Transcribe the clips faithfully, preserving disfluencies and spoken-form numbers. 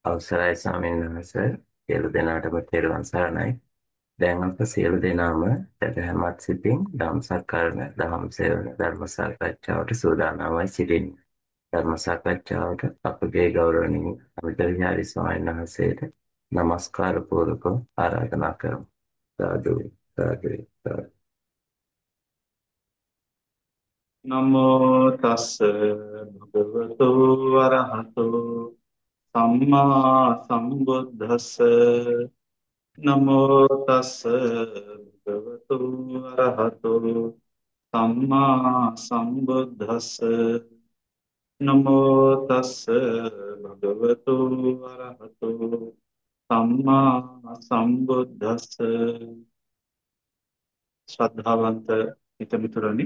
අවසරයි ස්වාමීන් වහන්සේ සියලු දෙනාටම තෙරුවන් සරණයි. දැන් අප සියලු දෙනාම සදහමත් සිතින් ධම්ම සත්කරණ ධම්ම සේවන ධර්ම සාකච්ඡාවට සූදානම්වයි සිටින්නේ. ධර්ම සාකච්ඡාවට අපගේ ගෞරවනීය අමිත විහාරි ස්වාමීන් වහන්සේට নমස්කාර පූර්වක ආරාධනා කරමු. සාදු සාදු සාදු. නමෝ තස්ස භගවතු වරහතෝ සම්මා සම්බුද්දස්ස නමෝ තස්ස භගවතු වරහතෝ සම්මා සම්බුද්දස්ස නමෝ තස්ස භගවතු වරහතෝ සම්මා සම්බුද්දස්ස ශ්‍රද්ධාවන්ත හිතමිතුරනි,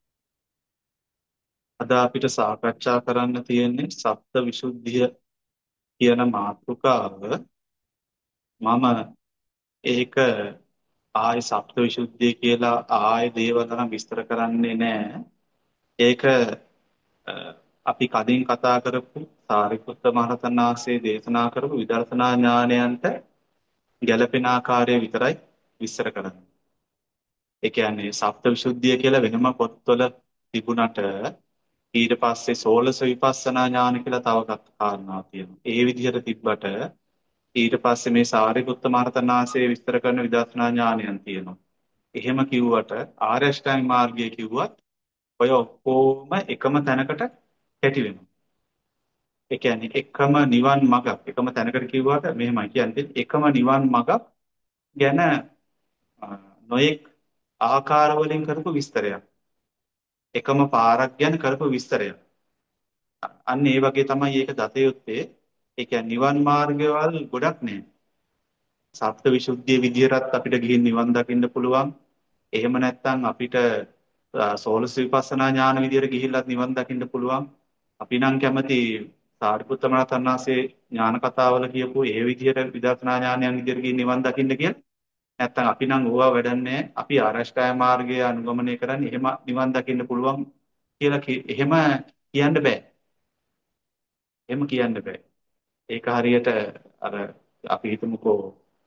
අද අපිට සාකච්ඡා කරන්න තියෙන්නේ සප්ත විසුද්ධිය කියන මාතෘකාව. මම ඒක ආය සප්ත විසුද්ධිය කියලා ආය දේවල් තරම් විස්තර කරන්නේ නැහැ. ඒක අ, අපි කලින් කතා කරපු සාරිපුත්ත මහරහතන් වහන්සේ දේශනා කරපු විදර්ශනා ඥානයන්ට ගැළපෙන ආකාරය විතරයි විස්තර කරන්නේ. ඒ කියන්නේ සප්ත විසුද්ධිය කියලා වෙනම පොත්වල තිබුණට ඊට පස්සේ සෝලස විපස්සනා ඥාන කියලා තව කාරණා තියෙනවා. ඒ විදිහට තිබ්බට ඊට පස්සේ මේ සාරිපුත්ත මහරහතන් වහන්සේ විස්තර කරන විදර්ශනා ඥානයන් තියෙනවා. එහෙම කිව්වට ආර්ය අෂ්ටාංග මාර්ගය කිව්වත් ඔය ඔක්කොම එකම තැනකට කැටි වෙනවා. ඒ කියන්නේ එකම නිවන් මඟක් එකම තැනකට කිව්වට මෙහෙමයි කියන්නේ එකම නිවන් මඟක් ගැන අ, නොයෙක් ආකාර වලින් කරපු විස්තරයක්. එකම පාරක් ගැන කරපු විස්තරයක්. අන්න ඒ වගේ තමයි ඒක දත යුත්තේ. ඒ කියන්නේ නිවන් මාර්ගවල ගොඩක් නෑ. සත්‍ය විසුද්ධිය විදියටත් අපිට ගිහින් නිවන් දකින්න පුළුවන්. එහෙම නැත්නම් අපිට අ, සෝලස විපස්සනා ඥාන විදියට ගිහිල්ලත් නිවන් දකින්න පුළුවන්. අපි නම් කැමති සාරිපුත්ත මහරහතන් වහන්සේ ඥාන කතාවල කියපු ඒ විදියට විදර්ශනා ඥානයන් විදියට ගිහින් නිවන් දකින්න කියලා. නැත්නම් අපි නම් ඕවා වැඩන්නේ අපි ආරෂ්ඨාය මාර්ගය අනුගමනය කරන්නේ එහෙම නිවන් දකින්න පුළුවන් කියලා කි- එහෙම කියන්න බෑ. එහෙම කියන්න බෑ. ඒක හරියට අර අපි හිතමුකෝ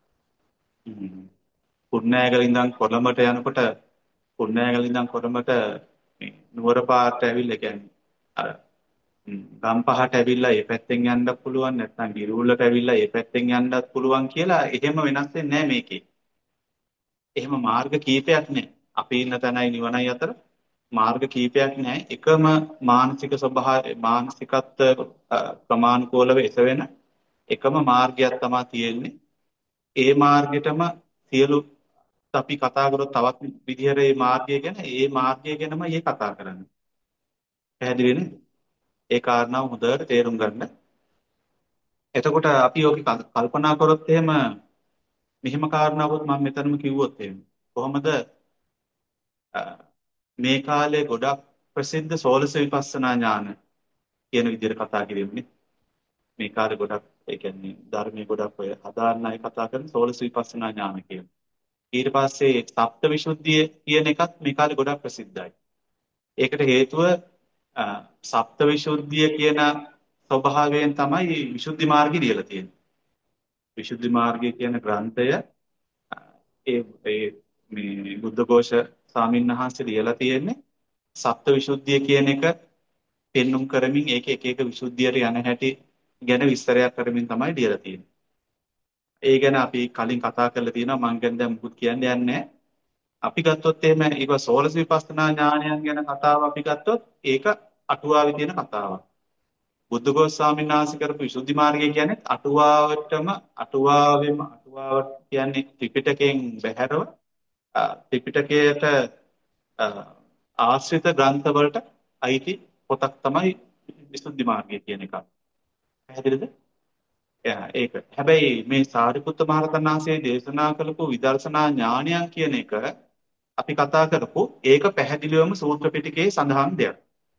කුර්ණෑගල ඉඳන් කොළඹට යනකොට කුර්ණෑගල ඉඳන් කොළඹට මේ නුවර පාරට ඇවිල්ලා කියන්නේ අර ම්, ගම් පහට ඇවිල්ලා ඒ පැත්තෙන් යන්නත් පුළුවන් නැත්නම් ගිරුවලට ඇවිල්ලා ඒ පැත්තෙන් යන්නත් පුළුවන් කියලා එහෙම වෙනස් වෙන්නේ නැහැ මේකේ. එහෙම මාර්ග කීපයක් නැහැ. අපි ඉන්න තැනයි නිවනයි අතර මාර්ග කීපයක් නැහැ. එකම මානසික ස්වභාවය මානසිකත්ව ප්‍රමාණිකෝලව එසවෙන එකම මාර්ගයක් තමයි තියෙන්නේ. ඒ මාර්ගෙටම සියලු අපි කතා කරොත් තවත් විදිහට මේ මාර්ගය ගැන ඒ මාර්ගය ගැනම මේ කතා කරන්නේ. පැහැදිලි නේද? ඒ කාරණාව හොඳට තේරුම් ගන්න. එතකොට අපි ඔක කල්පනා කරොත් එහෙම මෙහෙම කාරණාවක් මම මෙතනම කිව්වොත් එහෙම කොහොමද අ, මේ කාලේ ගොඩක් ප්‍රසිද්ධ සෝලස විපස්සනා ඥාන කියන විදිහට කතා කිරීමනේ. මේ කාලේ ගොඩක් ඒ කියන්නේ ධර්මයේ ගොඩක් ඔය හදාන්න අය කතා කරන සෝලස විපස්සනා ඥාන කියන. ඊට පස්සේ සප්ත විසුද්ධිය කියන එකත් මේ කාලේ ගොඩක් ප්‍රසිද්ධයි. ඒකට හේතුව අ, සප්ත විසුද්ධිය කියන ස්වභාවයෙන් තමයි විසුද්ධි මාර්ගය ලියලා තියෙන්නේ. විසුද්ධි මාර්ගය කියන ග්‍රන්ථය අ, ඒ ඒ මේ බුද්ධඝෝෂ ස්වාමීන් වහන්සේ ලියලා තියෙන්නේ සප්ත විසුද්ධිය කියන එක පෙන්눔 කරමින් ඒක එක එක විසුද්ධියට යන හැටි ගැන විස්තරයක් කරමින් තමයි ලියලා තියෙන්නේ. ඒ ගැන අපි කලින් කතා කරලා තියෙනවා මම ගැන දැන් මුකුත් කියන්න යන්නේ නැහැ. අපි ගත්තොත් එහෙම ඒක සෝලස විපස්සනා ඥානයන් ගැන කතාව අපි ගත්තොත් ඒක අටුවාවේ තියෙන කතාවක්. බුද්ධඝෝෂ ස්වාමීන් වහන්සේ කරපු විසුද්ධි මාර්ගය කියන්නේ අටුවාවටම අටුවාවෙම අටුවාව කියන්නේ ත්‍රිපිටකයෙන් බැහැරව අ, ත්‍රිපිටකයට අ, ආශ්‍රිත ග්‍රන්ථ වලට අයිති පොතක් තමයි විසුද්ධි මාර්ගය කියන එක. පැහැදිලිද? එයා ඒක. හැබැයි මේ සාරිපුත්ත මහරහතන් වහන්සේ දේශනා කළපු විදර්ශනා ඥානයන් කියන එක අපි කතා කරපු ඒක පැහැදිලිවම සූත්‍ර පිටකයේ සඳහන් දෙයක්.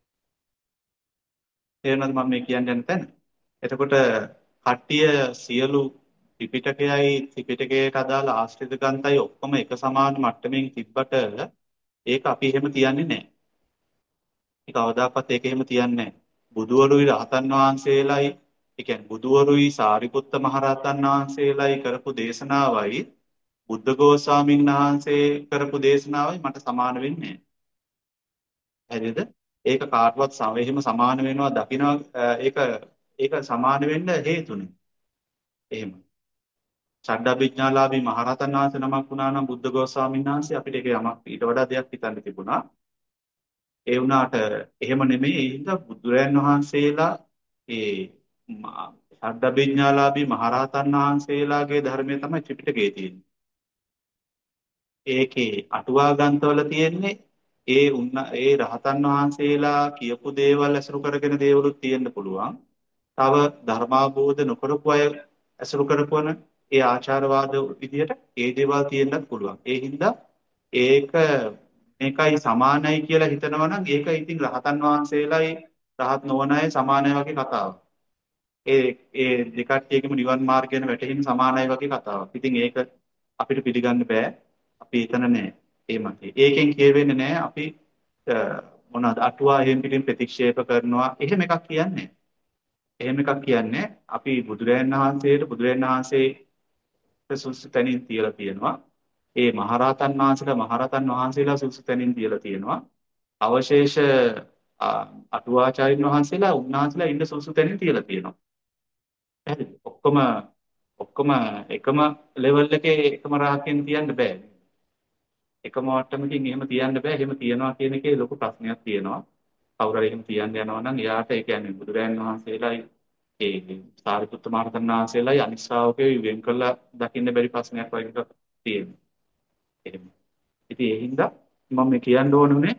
තේරෙනවද මම මේ කියන්නේ යන තැන? එතකොට කට්ටිය සියලු ත්‍රිපිටකයයි ත්‍රිපිටකයට අදාළ ආශ්‍රිත ග්‍රන්ථයි ඔක්කොම එක සමාන මට්ටමින් තිබ්බට ඒක අපි එහෙම තියන්නේ නැහැ. ඒක කවදාකවත් ඒක එහෙම තියන්නේ නැහැ. බුදුවරුයි රහතන් වහන්සේලායි ඒ කියන්නේ බුදුවරුයි සාරිපුත්ත මහරහතන් වහන්සේලායි කරපු දේශනාවයි බුද්ධඝෝෂාමීන් වහන්සේ කරපු දේශනාවයි මට සමාන වෙන්නේ නැහැ. හරිද? ඒක කාටවත් සම එහෙම සමාන වෙනවා දකිනවා ඒක ඒක සමාන වෙන්න හේතුනේ. එහෙම. ෂඩ්ඩාභිඥාලාභී මහරහතන් වහන්සේ නමක් වුණා නම් බුද්ධඝෝෂාමීන් වහන්සේ අපිට ඒක යමක් ඊට වඩා දෙයක් හිතන්න තිබුණා. ඒ වුණාට එහෙම නෙමෙයි. ඒ හින්දා බුදුරයන් වහන්සේලා ඒ ෂඩ්ඩභිඥාලාභී මහරහතන් වහන්සේලාගේ ධර්මය තමයි ත්‍රිපිටකයේ තියෙන්නේ. ඒකේ අටුවා ග්‍රන්ථවල තියෙන්නේ ඒ උන්න ඒ රහතන් වහන්සේලා කියපු දේවල් අසුරු කරගෙන දේවලුත් තියෙන්න පුළුවන්. තව ධර්මාභෝධ නොකරපු අය අසුරු කරපවන ඒ ආචාරවාද විදිහට ඒ දේවල් තියෙන්නත් පුළුවන්. ඒ හින්දා ඒක මේකයි සමානයි කියලා හිතනවා නම් ඒක ඉතින් රහතන් වහන්සේලායි රහත් නොවන අය සමානයි වගේ කතාවක්. ඒ ඒ දෙකට්ටියකම නිවන් මාර්ගයෙන් වැටෙහිම සමානයි වගේ කතාවක්. ඉතින් ඒක අපිට පිළිගන්න බෑ. අපි එතන නෑ. ඒ මතේ. ඒකෙන් කියවෙන්නේ නෑ අපි මොනවාද අටුවා එහෙම පිටින් ප්‍රතික්ෂේප කරනවා. එහෙම එකක් කියන්නේ. එහෙම එකක් කියන්නේ අපි බුදුරයන් වහන්සේට බුදුරයන් වහන්සේ සුසු තැනින් තියලා තියෙනවා. ඒ මහරහතන් වහන්සේලා මහරහතන් වහන්සේලා සුසු තැනින් තියලා තියෙනවා. අවශේෂ අටුවාචාරින් වහන්සේලා උන්වහන්සේලා ඉන්න සුසු තැනින් තියලා තියෙනවා. හරිද? ඔක්කොම ඔක්කොම එකම ලෙවල් එකේ එකම රහකින් තියන්න බෑ. එකම වට්ටමකින් එහෙම තියන්න බෑ. එහෙම තියනවා කියන එකේ ලොකු ප්‍රශ්නයක් තියෙනවා. කවුරු හරි එහෙම තියන්න යනවා නම් එයාට ඒ කියන්නේ බුදුරයන් වහන්සේලායි ඒ සාරිපුත්ත මහරහතන් වහන්සේලායි අනිත් ශ්‍රාවකයෝ වෙන් කරලා දකින්න බැරි ප්‍රශ්නයක් වගේ එකක් තියෙනවා. එහෙම. ඉතින් ඒ හින්දා මම මේ කියන්න ඕනුනේ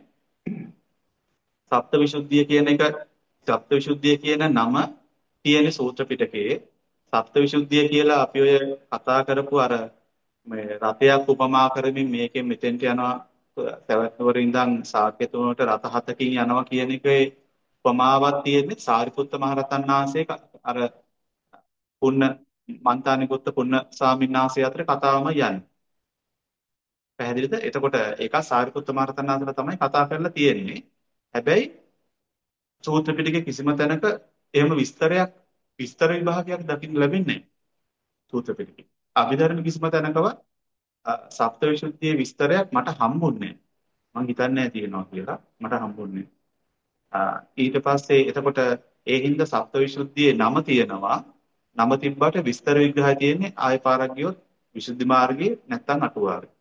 සප්තවිසුද්ධිය කියන එක සප්තවිසුද්ධිය කියන නම තියෙන සූත්‍ර පිටකයේ සප්තවිසුද්ධිය කියලා අපි ඔය කතා කරපු අර මේ රතයක් උපමා කරමින් මේකෙන් මෙතෙන්ට යනවා සවැත් නුවර ඉඳන් සාක්‍යතුනට රත හතකින් යනවා කියන එකේ උපමාවක් තියෙන්නේ සාරිපුත්ත මහරහතන් වහන්සේ අර පුන්න මන්තානිපුත්ත පුන්න ස්වාමීන් වහන්සේ අතර කතාවම යන්නේ. පැහැදිලිද? එතකොට ඒක සාරිපුත්ත මහරහතන් වහන්සේලා තමයි කතා කරලා තියෙන්නේ. හැබැයි සූත්‍ර පිටකේ කිසිම තැනක එහෙම විස්තරයක් විස්තර විභාගයක් දකින්න ලැබෙන්නේ නැහැ. සූත්‍ර පිටකේ. අභිධර්ම කිසිම තැනකවත් සප්තවිසුද්ධියේ විස්තරයක් මට හම්බුන්නේ නැහැ. මම හිතන්නේ නැහැ තියෙනවා කියලා. මට හම්බුන්නේ නැහැ. ඊට පස්සේ එතකොට ඒ හින්දා සප්තවිසුද්ධියේ නම තියෙනවා. නම තිබ්බට විස්තර විග්‍රහය තියෙන්නේ ආය පාරක් ගියොත් විසුද්ධි මාර්ගයේ නැත්තම් අටුවාවේ.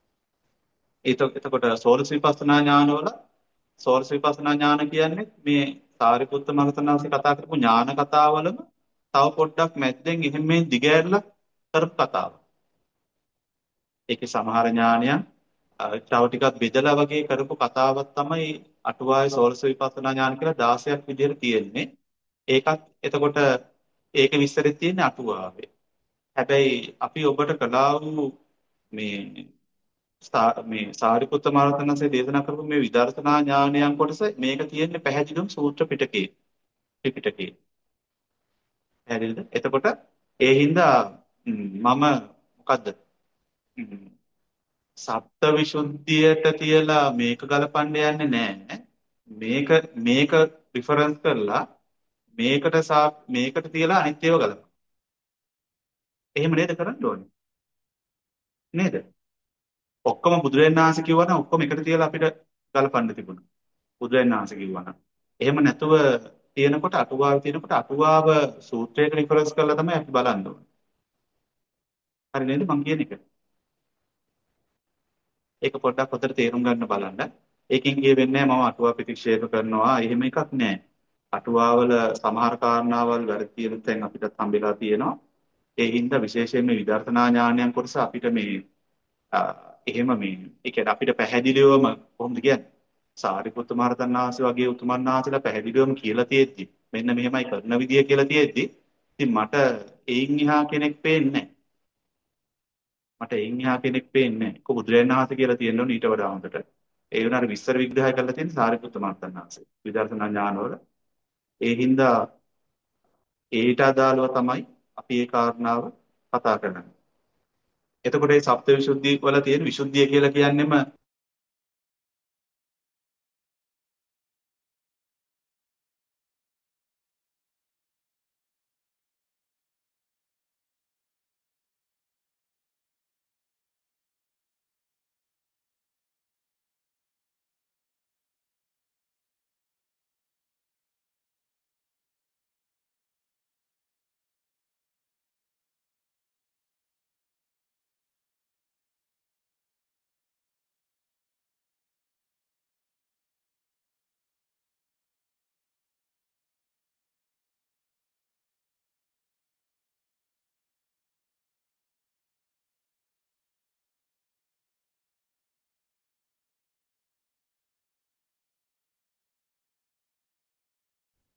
එතකොට සෝරස විපස්සනා ඥානවල සෝරස විපස්සනා ඥාන කියන්නේ මේ සාරිපුත්ත මහරහතන් වහන්සේ කතා කරපු ඥාන කතාවලම තව පොඩ්ඩක් මැද්දෙන් එහෙම මේ දිගෑරලා කරපු කතාව. ඒකේ සමහර ඥානයන් තව ටිකක් බෙදලා වගේ කරපු කතාවක් තමයි අටුවාවේ සෝරස විපස්සනා ඥාන කියලා දාසයක් විදිහට තියෙන්නේ. ඒකත් එතකොට ඒක විස්තරෙත් තියෙන්නේ අටුවාවේ. හැබැයි අපි ඔබට කළා වූ මේ මේ සාරිපුත්ත මහරහතන් වහන්සේ දේශනා කරපු මේ විදර්ශනා ඥානයන් කොටස මේක තියෙන්නේ පැහැදිලිවම සූත්‍ර පිටකේ ත්‍රිපිටකේ. පැහැදිලිද? එතකොට ඒ හින්දා මම මොකද්ද සප්තවිසුද්ධියට තියලා මේක ගලපන්න යන්නේ නැහැ. මේක මේක රිෆරන්ස් කරලා මේකට මේකට තියලා අනිත් ඒවා ගලපන්න. එහෙම නේද කරන්න ඕනේ? නේද? ඔක්කොම බුදුරජාණන් වහන්සේ කිව්වනම් ඔක්කොම එකට තියලා අපිට ගලපන්න තිබුණා. බුදුරජාණන් වහන්සේ කිව්වනම්. එහෙම නැතුව තියෙනකොට අටුවාව තියෙනකොට අටුවාව සූත්‍රයක රිෆරන්ස් කරලා තමයි අපි බලන්න ඕනේ. හරි නේද මම කියන එක? ඒක පොඩ්ඩක් හොතට තේරුම් ගන්න බලන්න. ඒකෙන් කියවෙන්නේ මම අටුවා ප්‍රතික්ෂේප කරනවා. එහෙම එකක් නෑ. අටුවාවල සමහර කාරණාවල් වැරදි තියෙන තැන් අපිට හම්බෙලා තියෙනවා. ඒ හින්දා විශේෂයෙන්ම විදර්ශනා ඥානයන් කොටස අපිට මේ එහෙම මේ ඒ කියන්නේ අපිට පැහැදිලිවම කොහොමද කියන්නේ? සාරිපුත්ත මහරහතන් වහන්සේ වගේ උතුමන් වහන්සේලා පැහැදිලිවම කියලා තියෙද්දි මෙන්න මෙහෙමයි කරන විදිය කියලා තියෙද්දි ඉතින් මට එයින් එහා කෙනෙක් පේන්නේ නැහැ. මට එයින් එහා කෙනෙක් පේන්නේ නැහැ. කො බුදුරජාණන් වහන්සේ කියලා තියෙන්න ඕනේ ඊට වඩා හොඳට. ඒ වුණාට විස්තර විග්‍රහය කරලා තියෙන සාරිපුත්ත මහරහතන් වහන්සේ. විදර්ශනා ඥානවල ඒ හින්දා ඒට අදාළව තමයි අපි ඒ කාරණාව කතා කරන්නේ. එතකොට මේ සප්තවිසුද්ධි වල තියෙන විසුද්ධිය කියලා කියන්නේම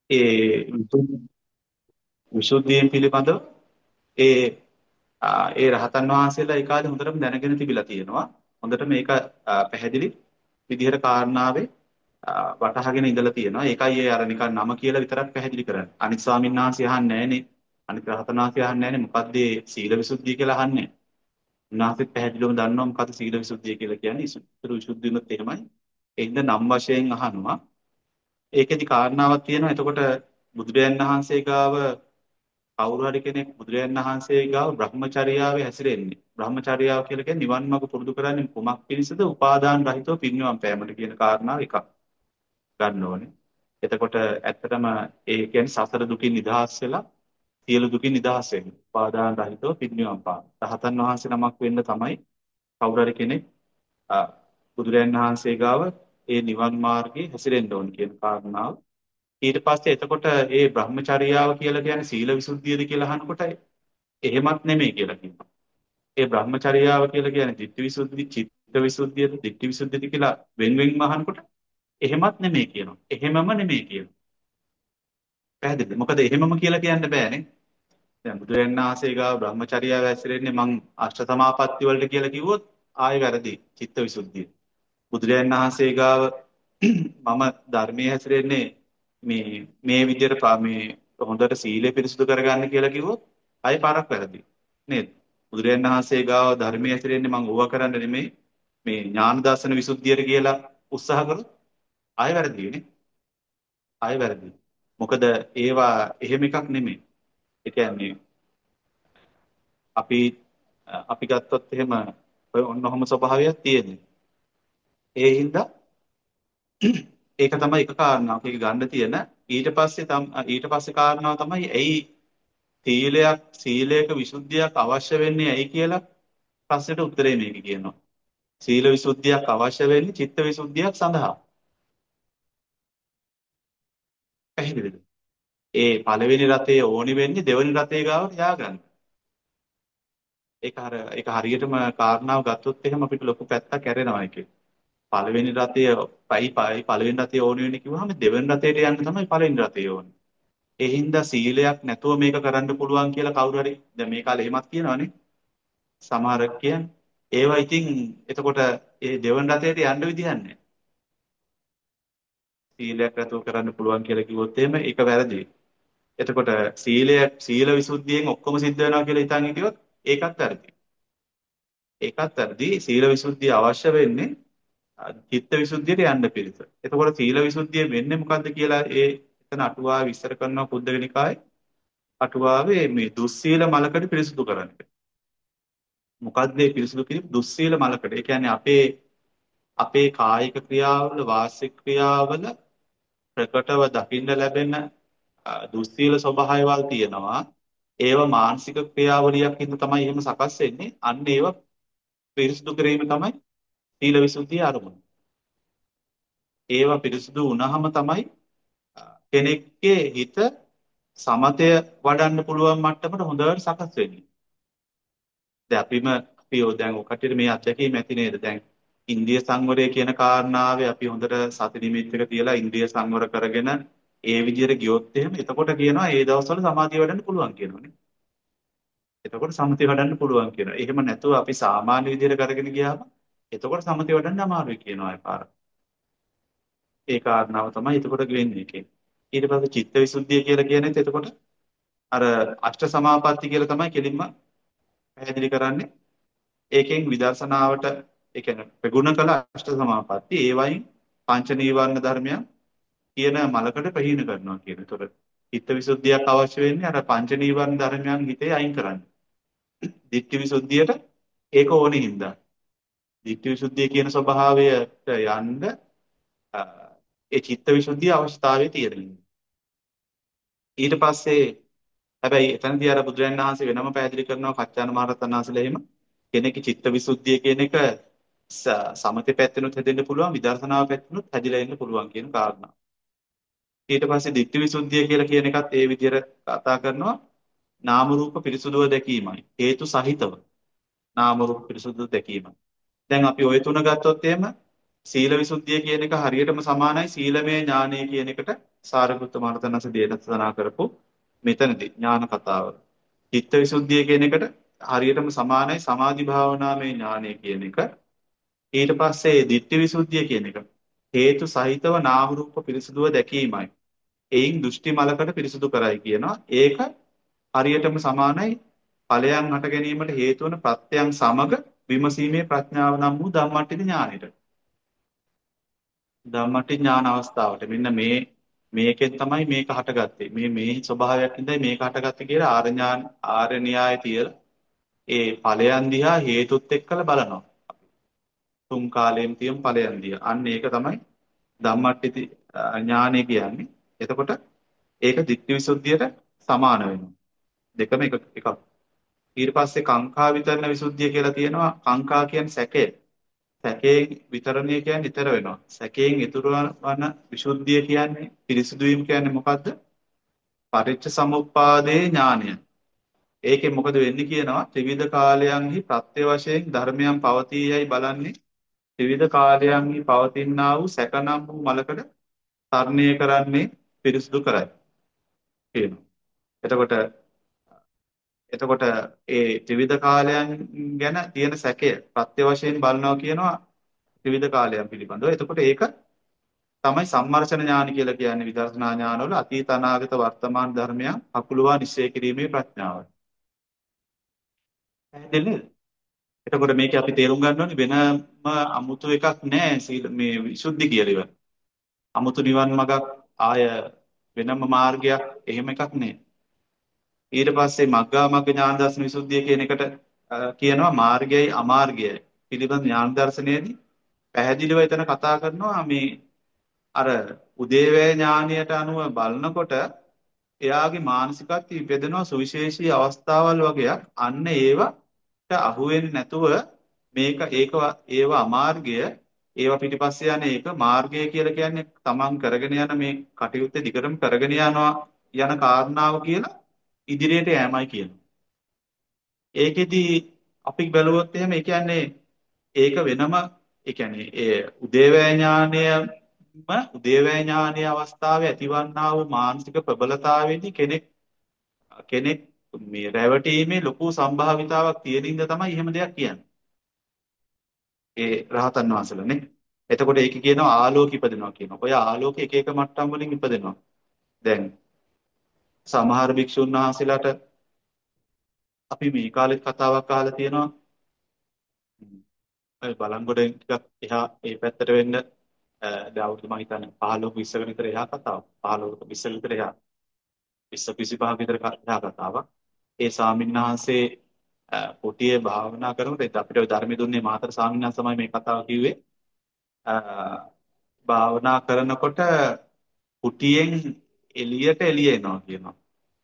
ඒ විසුද්ධියෙන් පිළිබඳව ඒ ආ, ඒ රහතන් වහන්සේලා ඒ කාලේ හොඳටම දැනගෙන තිබිලා තියෙනවා. හොඳට මේක ආ, පැහැදිලි විදිහට කාරණාවේ ආ, වටහාගෙන ඉඳලා තියෙනවා. ඒකයි ඒ අර නිකන් නම කියලා විතරක් පැහැදිලි කරන්නේ. අනිත් ස්වාමීන් වහන්සේ අහන්නේ නැහනේ. අනිත් රහතන් වහන්සේ අහන්නේ නැහනේ මොකද්ද මේ සීල විසුද්ධිය කියලා අහන්නේ. උන්වහන්සේ පැහැදිලිවම දන්නවා මොකද්ද සීල විසුද්ධිය කියලා කියන්නේ. සුත්‍ර විසුද්ධියනොත් එහෙමයි. ඒ හින්දා නම් වශයෙන් අහනවා. ඒකෙදි කාරණාවක් තියෙනවා. එතකොට බුදුරජාණන් වහන්සේ ගාව කවුරු හරි කෙනෙක් බුදුරජාණන් වහන්සේ ගාව බ්‍රහ්මචර්යාවේ හැසිරෙන්නේ. බ්‍රහ්මචර්යාව කියලා කියන්නේ නිවන් මාර්ග පුරුදු කරන්නේ කුමක් පිණිසද? උපාදාන රහිතව පිරිනිවන් පෑමට කියන කාරණාව එකක් ගන්න ඕනේ. එතකොට ඇත්තටම ඒ කියන්නේ සසර දුකින් නිදහස් වෙලා සියලු දුකින් නිදහස් වෙන්න. උපාදාන රහිතව පිරිනිවන් පාන. රහතන් වහන්සේ නමක් වෙන්න තමයි කවුරු හරි කෙනෙක් අ, බුදුරජාණන් වහන්සේ ගාව ඒ නිවන් මාර්ගයේ හැසිරෙන්න ඕන කියන කාරණාව. ඊට පස්සේ එතකොට ඒ බ්‍රහ්මචර්යාව කියලා කියන්නේ සීල විසුද්ධියද කියලා අහනකොට එහෙමත් නෙමෙයි කියලා කියනවා. ඒ බ්‍රහ්මචර්යාව කියලා කියන්නේ ධිට්ඨි විසුද්ධි, චිත්ත විසුද්ධියද, ධිට්ඨි විසුද්ධියද කියලා වෙන වෙනම අහනකොට එහෙමත් නෙමෙයි කියනවා. එහෙමම නෙමෙයි කියනවා. පැහැදිලිද? මොකද එහෙමම කියලා කියන්න බෑනේ. දැන් බුදුරජාණන් වහන්සේ ගාව බ්‍රහ්මචර්යාව ඇසිරෙන්නේ මං අෂ්ට සමාපatti වලට කියලා කිව්වොත් ආයෙ වැරදි. චිත්ත විසුද්ධිය. බුදුරජාණන් වහන්සේ ගාව මම ධර්මයේ හැසිරෙන්නේ මේ මේ විදිහට පා- මේ හොඳට සීලය පිරිසුදු කරගන්න කියලා කිව්වොත් ආයෙ පාරක් වැරදි. නේද? බුදුරජාණන් වහන්සේ ගාව ධර්මයේ හැසිරෙන්නේ මං ඕවා කරන්න නෙමෙයි මේ ඥාන දර්ශන විසුද්ධියට කියලා උත්සාහ කරොත් ආයෙ වැරදි නේ. ආයෙ වැරදි. මොකද ඒවා එහෙම එකක් නෙමෙයි. ඒ කියන්නේ අපි අපි ගත්තොත් එහෙම ඔය ඔන්න ඔහොම ස්වභාවයක් තියෙන්නේ. ඒ හින්දා ඒක තමයි එක කාරණාවක්. ඒක ගන්න තියෙන ඊට පස්සේ තම ඊට පස්සේ කාරණාව තමයි ඇයි සීලයක් සීලයක විසුද්ධියක් අවශ්‍ය වෙන්නේ ඇයි කියලා ප්‍රශ්නෙට උත්තරේ මේක කියනවා. සීල විසුද්ධියක් අවශ්‍ය වෙන්නේ චිත්ත විසුද්ධියක් සඳහා. පැහැදිලිද? ඒ පළවෙනි රතේ ඕනි වෙන්නේ දෙවෙනි රතේ ගාවට ය아가න්න. ඒක හර ඒක හරියටම කාරණාව ගත්තොත් එහෙම අපිට ලොකු පැත්තක් ඇරෙනවා එකේ. පළවෙනි රතය පයි පයි පළවෙනි රතේ ඕනි වෙන්නේ කිව්වහම දෙවෙනි රතේට යන්න තමයි පළවෙනි රතේ ඕනේ. ඒ හින්දා සීලයක් නැතුව මේක කරන්න පුළුවන් කියලා කවුරු හරි දැන් මේ කාලේ එහෙමත් කියනවනේ. සමහර කියන්නේ ඒවා ඉතින් එතකොට ඒ දෙවෙනි රතේට යන්න විදිහක් නැහැ. සීලයක් නැතුව කරන්න පුළුවන් කියලා කිව්වොත් එහෙම ඒක වැරදි. එතකොට සීලය සීල විසුද්ධියෙන් ඔක්කොම සිද්ධ වෙනවා කියලා හිතන් හිටියොත් ඒකත් වැරදි. ඒකත් වැරදි. සීල විසුද්ධිය අවශ්‍ය වෙන්නේ චිත්ත විසුද්ධියට යන්න පිළිස. එතකොට සීල විසුද්ධිය වෙන්නේ මොකද්ද කියලා ඒ එතන අටුවා විස්තර කරනවා කුද්දක නිකායේ. අටුවාවේ මේ දුස්සීල මලකඩ පිරිසුදු කරන්න. මොකද්ද මේ පිරිසුදු කිරීම? දුස්සීල මලකඩ. ඒ කියන්නේ අපේ අපේ කායික ක්‍රියාවල වාචික ක්‍රියාවල ප්‍රකටව දකින්න ලැබෙන අ, දුස්සීල ස්වභාවයවල් තියෙනවා. ඒව මානසික ක්‍රියාවලියක් හින්දා තමයි එහෙම සකස් වෙන්නේ. අන්න ඒව පිරිසුදු කිරීම තමයි සීල විසුද්ධිය අරමුණ. ඒව පිරිසුදු වුණාම තමයි අ, කෙනෙක්ගේ හිත සමතය වඩන්න පුළුවන් මට්ටමට හොඳට සකස් වෙන්නේ. දැන් අපිම අපි ඔය දැන් ඔය කටියට මේ අත්දැකීම ඇති නේද? දැන් ඉන්ද්‍රිය සංවරය කියන කාරණාවේ අපි හොඳට සති නිමිත්තක තියලා ඉන්ද්‍රිය සංවර කරගෙන ඒ විදිහට ගියොත් එහෙම එතකොට කියනවා ඒ දවස්වල සමාධිය වඩන්න පුළුවන් කියනවනේ. එතකොට සමථය වඩන්න පුළුවන් කියනවා. එහෙම නැතුව අපි සාමාන්‍ය විදිහට කරගෙන ගියාම එතකොට සමථය වඩන්න අමාරුයි කියනවා ඒ පාර. ඒ කාරණාව තමයි එතකොට වෙන්නේ ඒකේ. ඊට පස්සේ චිත්ත විසුද්ධිය කියලා කියනෙත් එතකොට අර අෂ්ට සමාපatti කියලා තමයි කෙලින්ම පැහැදිලි කරන්නේ. ඒකෙන් විදර්ශනාවට ඒ කියන්නේ ප්‍රගුණ කළ අෂ්ට සමාපatti ඒවයින් පංච නීවරණ ධර්මයන් කියන මලකට ප්‍රහීන කරනවා කියන. ඒතකොට චිත්ත විසුද්ධියක් අවශ්‍ය වෙන්නේ අර පංච නීවරණ ධර්මයන් හිතේ අයින් කරන්න. ditthi විසුද්ධියට ඒක ඕනේ හින්දා. ditthi විසුද්ධිය කියන ස්වභාවයට යන්න අ, ඒ චිත්ත විසුද්ධිය අවශ්‍යතාවය තියෙනවා. ඊට පස්සේ හැබැයි එතනදී අර බුදුරජාණන් වහන්සේ වෙනම පැහැදිලි කරනවා කච්චාන මහරහතන් වහන්සේලා එහෙම කෙනෙක්ගේ චිත්ත විසුද්ධිය කියන එක ස- සමථ පැත්තෙනුත් හැදෙන්න පුළුවන් විදර්ශනාව පැත්තෙනුත් හැදිලා ඉන්න පුළුවන් කියන කාරණා. ඊට පස්සේ ditthi විසුද්ධිය කියලා කියන එකත් ඒ විදිහට කතා කරනවා නාම රූප පිරිසුදුව දැකීමයි. හේතු සහිතව නාම රූප පිරිසුදුව දැකීමයි. දැන් අපි ওই තුන ගත්තොත් එහෙම සීල විසුද්ධිය කියන එක හරියටම සමානයි සීලමය ඥානය කියන එකට සාරිපුත්ත මහරහතන්ස දේශනා කරපු මෙතනදී ඥාන කතාව. චිත්තවිසුද්ධිය කියන එකට හරියටම සමානයි සමාධි භාවනාවේ ඥානය කියන එක. ඊට පස්සේ ditthi විසුද්ධිය කියන එක හේතු සහිතව නාම රූප පිරිසුදුව දැකීමයි. එයින් දෘෂ්ටි මලකට පිරිසුදු කරයි කියනවා. ඒක හරියටම සමානයි ඵලයන් හට ගැනීමට හේතු වන ප්‍රත්‍යයන් සමග විමසීමේ ප්‍රඥාව නම් වූ ධම්මට්ටි ඥානෙට. ධම්මට්ටි ඥාන අවස්ථාවට මෙන්න මේ මේකෙන් තමයි මේක හටගත්තේ. මේ මේ ස්වභාවයක් ඉඳයි මේක හටගත්තේ කියලා ආර්ය ඥාන ආර්ය න්‍යාය තියලා ඒ ඵලයන් දිහා හේතුත් එක්කලා බලනවා. තුන් කාලයෙන් තියෙන ඵලයන් දිහා. අන්න ඒක තමයි ධම්මට්ටි ඥානය කියන්නේ. එතකොට ඒක ditthi visuddhiyට සමාන වෙනවා. දෙකම එක එකක්. ඊට පස්සේ කාංකා විතරණ විසුද්ධිය කියලා තියෙනවා. කාංකා කියන්නේ සැකය. සැකයෙන් විතරණය කියන්නේ ඊතර වෙනවා. සැකයෙන් ඉතුරු වන විසුද්ධිය කියන්නේ පිරිසිදු වීම කියන්නේ මොකද්ද? පටිච්ච සමුප්පාදේ ඥානය. ඒකෙන් මොකද වෙන්නේ කියනවා ත්‍රිවිධ කාලයන්හි ප්‍රත්‍ය වශයෙන් ධර්මයන් පවතීයයි බලන්නේ ත්‍රිවිධ කාලයන්හි පවතිනා වූ සැකනම් වූ මලකඩ තරණය කරන්නේ පිරිසිදු කරයි කියනවා. එතකොට එතකොට ඒ ත්‍රිවිධ කාලයන් ගැන තියෙන සැකය ප්‍රත්‍ය වශයෙන් බලනවා කියනවා ත්‍රිවිධ කාලයන් පිළිබඳව. එතකොට ඒක තමයි සම්මර්ෂණ ඥාන කියලා කියන්නේ විදර්ශනා ඥානවල අතීත අනාගත වර්තමාන ධර්මයන් අකුලවා නිශ්චය කිරීමේ ප්‍රඥාව. පැහැදිලි නේද? එතකොට මේක අපි තේරුම් ගන්න ඕනේ වෙනම අමුතු එකක් නෑ සීල මේ විසුද්ධි කියලා ඉවර. අමුතු නිවන් මාර්ගක් ආය වෙනම මාර්ගයක් එහෙම එකක් නෑ. ඊට පස්සේ මග්ගා මග්ග ඥාන දර්ශන විසුද්ධිය කියන එකට අ, කියනවා මාර්ගයයි අමාර්ගයයි පිළිබඳ ඥාන දර්ශනයේදී පැහැදිලිව එතන කතා කරනවා මේ අර උදේවැය ඥානයට අනුව බලනකොට එයාගේ මානසිකත්වය ඉපදෙනවා සුවිශේෂී අවස්ථාවල් වගේක් අන්න ඒවට අහු වෙන්නේ නැතුව මේක ඒක ඒව අමාර්ගය ඒව පිටිපස්සේ යන ඒක මාර්ගය කියලා කියන්නේ තමන් කරගෙන යන මේ කටයුත්තේ දිගටම කරගෙන යනවා යන කාරණාව කියලා ඉදිරියට යෑමයි කියනවා. ඒකෙදි අපි බැලුවොත් එහෙම ඒ කියන්නේ ඒක වෙනම ඒ කියන්නේ ඒ උදේවැය ඥානයම උදේවැය ඥානයේ අවස්ථාවේ ඇතිවන්නා වූ මානසික ප්‍රබලතාවයේදී කෙනෙක් කෙනෙක් මේ රැවටීමේ ලොකු සම්භාවිතාවක් තියෙන ඉඳ තමයි එහෙම දෙයක් කියන්නේ. ඒ රහතන් වහන්සේලානේ. එතකොට ඒක කියනවා ආලෝක ඉපදෙනවා කියනවා. ඔය ආලෝක එක එක මට්ටම් වලින් ඉපදෙනවා. දැන් සමහර භික්ෂුන් වහන්සේලාට අපි මේ කාලෙත් කතාවක් අහලා තියෙනවා. ඔය බලංගොඩෙන් ටිකක් එහා ඒ පැත්තට වෙන්න අ, දැන් අවුරුදු මම හිතන්නේ පහළොව විස්සක විතර එහා කතාවක්. පහළොව විස්ස විතර එහා විස්ස විසිපහක විතර ක- එහා කතාවක්. ඒ ස්වාමීන් කුටියේ භාවනා කරනකොට ඒත් අපිට ඔය ධර්මය දුන්නේ මාතර ස්වාමීන් වහන්සේ තමයි මේ කතාව කිව්වේ. අ, භාවනා කරනකොට කුටියෙන් එළියට එළිය එනවා කියනවා.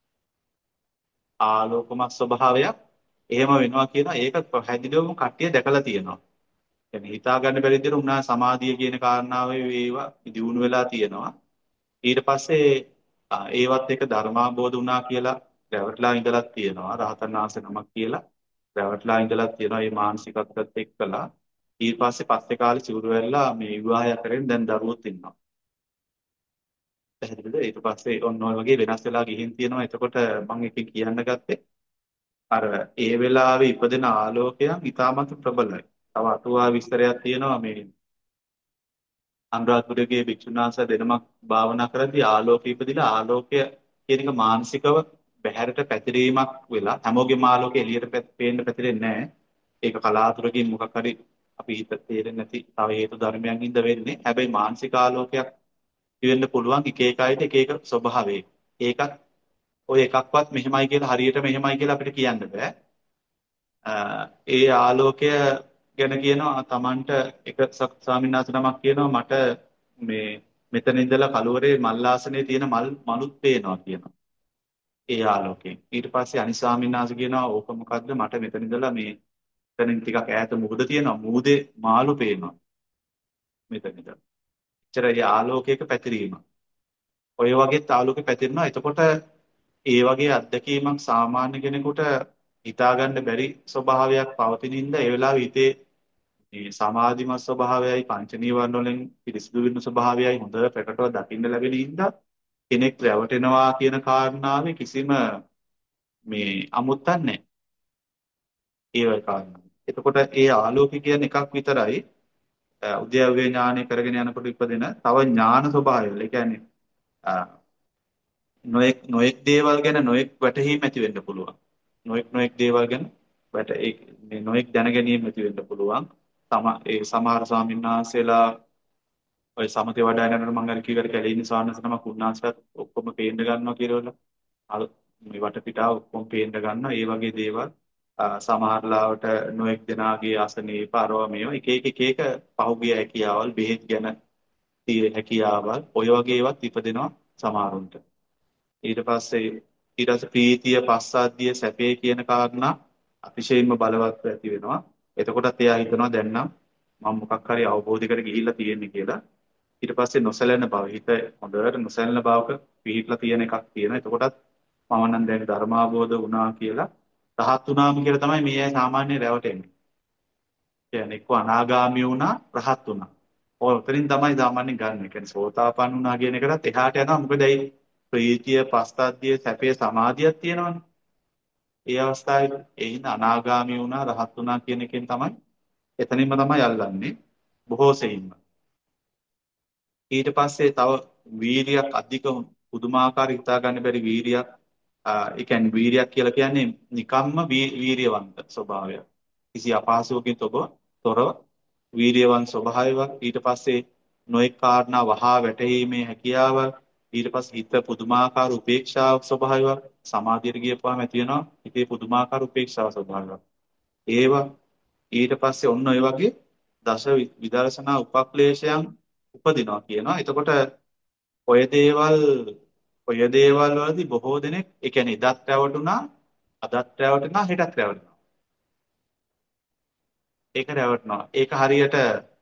ආලෝකමත් ස්වභාවයක් එහෙම වෙනවා කියනවා. ඒක පැහැදිලිවම කට්ටිය දැකලා තියෙනවා. يعني හිතා ගන්න බැරි විදිහට උනා සමාධිය කියන කාරණාවේ ඒවා දියුණු වෙලා තියෙනවා. ඊට පස්සේ අ, ඒවත් එක ධර්මාබෝධ වුණා කියලා රැවටලා ඉඳලා තියෙනවා. රහතන් වහන්සේ නමක් කියලා රැවටලා ඉඳලා තියෙනවා. මේ මානසිකත්වයට එක්කලා ඊට පස්සේ පස්සේ කාලේ සිවුරු වෙලා මේ විවාහය කරගෙන දැන් දරුවොත් ඉන්නවා. පැහැදිලිද? ඊට පස්සේ ඔන්න ඔය වගේ වෙනස් වෙලා ගිහින් තියෙනවා. එතකොට මම එකකින් කියන්න ගත්තේ අර ඒ වෙලාවේ ඉපදෙන ආලෝකයන් ඊටමත් ප්‍රබලයි. තව අටුවා විස්තරයක් තියෙනවා මේ අනුරාධපුරයේ භික්ෂුන් වහන්සේ දෙනමක් භාවනා කරද්දී ආලෝකය ඉපදිලා ආලෝකය කියන එක මානසිකව බහැරට පැතිරීමක් වෙලා හැමෝගෙම ආලෝකය එළියට පැත්- පේන්න පැතිරෙන්නේ නැහැ. ඒක කලාතුරකින් මොකක් හරි අපි හිත තේරෙන්නේ නැති තව හේතු ධර්මයන් හින්දා වෙන්නේ. හැබැයි මානසික ආලෝකයක් වෙන්න පුළුවන් එක එක අයට එක එක ස්වභාවයේ. ඒකත් ඔය එකක්වත් මෙහෙමයි කියලා හරියට මෙහෙමයි කියලා අපිට කියන්න බෑ. අ, ඒ ආලෝකය ගැන කියනවා Tamanට එක ස- ස්වාමීන් වහන්සේ නමක් කියනවා මට මේ මෙතන ඉඳලා කළුවරේ මල් ආසනේ තියෙන මල් මලුත් පේනවා කියනවා. ඒ ආලෝකයෙන්. ඊට පස්සේ අනිත් ස්වාමීන් වහන්සේ කියනවා ඕක මොකද්ද මට මෙතන ඉඳලා මේ එතනින් ටිකක් ඈත මුහුද තියෙනවා. මුහුදේ මාළු පේනවා මෙතන ඉඳලා. එච්චර ඒ ආලෝකයක පැතිරීම. ඔය වගේ ආලෝකෙ පැතිරෙනවා. එතකොට ඒ වගේ අත්දැකීමක් සාමාන්‍ය කෙනෙකුට හිතා ගන්න බැරි ස්වභාවයක් පවතින ඉඳ ඒ වෙලාවේ හිතේ මේ සමාධිමත් ස්වභාවයයි පංච නීවරණ වලින් පිරිසිදු වෙන ස්වභාවයයි හොඳ ප්‍රකටව දකින්න ලැබෙන ඉඳ කෙනෙක් රැවටෙනවා කියන කාරණාවේ කිසිම මේ අමුත්තක් නැහැ. ඒ වගේ කාරණා. එතකොට ඒ ආලෝකය කියන්නේ එකක් විතරයි. අ, උද්‍යව්‍ය ඥානය කරගෙන යනකොට ඉපදෙන තව ඥාන ස්වභාවය. ඒ කියන්නේ අ, නොඑක් නොඑක් දේවල් ගැන නොඑක් වැටහීම් ඇති වෙන්න පුළුවන්. නොඑක් නොඑක් දේවල් ගැන වැට ඒ මේ නොඑක් දැන ගැනීම ඇති වෙන්න පුළුවන්. සම ඒ සමහර ස්වාමීන් වහන්සේලා ඔය සමතේ වඩා යනකොට මම අර කීවර කැලේ ස්වාමීන් නමක් උන්වහන්සේලාත් ඔක්කොම පේන්න ගන්නවා කියලා. අර මේ වටපිටාව ඔක්කොම පේන්න ගන්නවා. ඒ වගේ දේවල් අ, සමහර ලාවට නොඑක් දෙනාගේ අසනීප අරව මේවා එක එක එක එක පහුගිය හැකියාවල් බෙහෙත් ගැන තියෙන හැකියාවල් ඔය වගේ ඒවාත් ඉපදෙනවා සමහරුන්ට. ඊට පස්සේ ඊට පස්සේ ප්‍රීතිය පස්සද්ධිය සැපේ කියන කාරණා අතිශයින්ම බලවත්ව ඇති වෙනවා. එතකොටත් එයා හිතනවා දැන් නම් මම මොකක් හරි අවබෝධයකට ගිහිල්ලා තියෙන්නේ කියලා. ඊට පස්සේ නොසැලෙන බව හිත හොඳට නොසැලෙන බවක පිහිట్లా තියෙන එකක් තියෙනවා. එතකොටත් මම නම් දැන් ධර්මාබෝධ වුණා කියලා රහත් වුණාම කියලා තමයි මේ අය සාමාන්‍ය රැවටෙන්නේ. කියන්නේ එක්ක අනාගාමී වුණා රහත් වුණා. ඔය උතරින් තමයි සාමාන්‍යයෙන් ගන්න. ඒ කියන්නේ සෝතාපන්න වුණා කියන එකටත් එහාට යනවා. මොකද ඒ ප්‍රීතිය, පස්සද්ධිය, සැපේ සමාධියක් තියෙනවනේ. ඒ අවස්ථාවේ ඒ හින්දා අනාගාමී වුණා රහත් වුණා කියන එකෙන් තමයි එතනින්ම තමයි අල්ලන්නේ බොහෝ සෙයින්ම. ඊට පස්සේ තව වීරියක් අධික පුදුමාකාර හිතා ගන්න බැරි වීරියක් ආ, ඒ කියන්නේ වීරියක් කියලා කියන්නේ නිකම්ම වී- වීරියවන්ත ස්වභාවය. කිසි අපහසුවකින් තොරව තොරව වීරියවන් ස්වභාවයක්. ඊට පස්සේ නොඑක කාරණා වහා වැටහීමේ හැකියාව. ඊට පස්සේ හිත පුදුමාකාර උපේක්ෂාවක් ස්වභාවයක්. සමාධියට ගියපුවාම ඇති වෙනවා හිතේ පුදුමාකාර උපේක්ෂාව ස්වභාවයක්. ඒවා ඊට පස්සේ ඔන්න ඔය වගේ දස වි- විදර්ශනා උපක්ලේශයන් උපදිනවා කියනවා. එතකොට ඔය දේවල් ඔය දේවල් වලදී බොහෝ දෙනෙක් ඒ කියන්නේ ඉදත් රැවටුණා අදත් රැවටුණා හෙටත් රැවටුණා. ඒක රැවටුණා. ඒක හරියට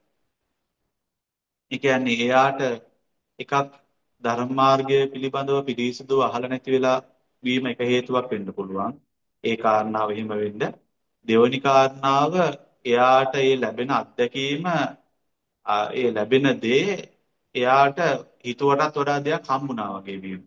ඒ කියන්නේ එයාට එකක් ධර්ම මාර්ගය පිළිබඳව පිළිසිදුව අහලා නැති වෙලා වීම එක හේතුවක් වෙන්න පුළුවන්. ඒ කාරණාව එහෙම වෙන්න. දෙවැනි කාරණාව එයාට ඒ ලැබෙන අත්දැකීම ආ, ඒ ලැබෙන දේ එයාට හිතුවටත් වඩා දෙයක් හම්බුණා වගේ වීම.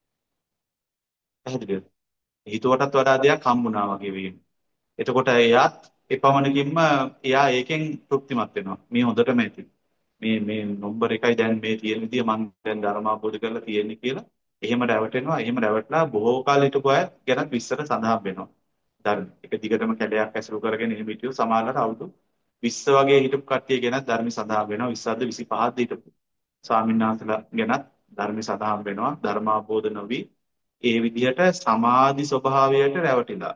පැහැදිලිද? හිතුවටත් වඩා දෙයක් හම්බුණා වගේ වීම. එතකොට එයාත් එපමණකින්ම එයා ඒකෙන් තෘප්තිමත් වෙනවා. මේ හොඳටම ඇති. මේ මේ නම්බර් එකයි දැන් මේ තියෙන විදිය මම දැන් ධර්ම අවබෝධ කරලා තියෙන්නේ කියලා. එහෙම රැවටෙනවා. එහෙම රැවටලා බොහෝ කාල හිටපු අය ගැන විස්තර සඳහන් වෙනවා. ධර්ම. එක දිගටම කැලයක් ඇසුරු කරගෙන එහෙම හිටියු සමහරවල් අවුරුදු විස්ස වගේ හිටපු කට්ටිය ගැන ධර්ම සඳහන් වෙනවා. විස්සද විසිපහද හිටපු ස්වාමීන් වහන්සේලා ගැනත් ධර්ම සඳහන් වෙනවා. ධර්ම අවබෝධ නොවි ඒ විදිහට සමාධි ස්වභාවයට රැවටිලා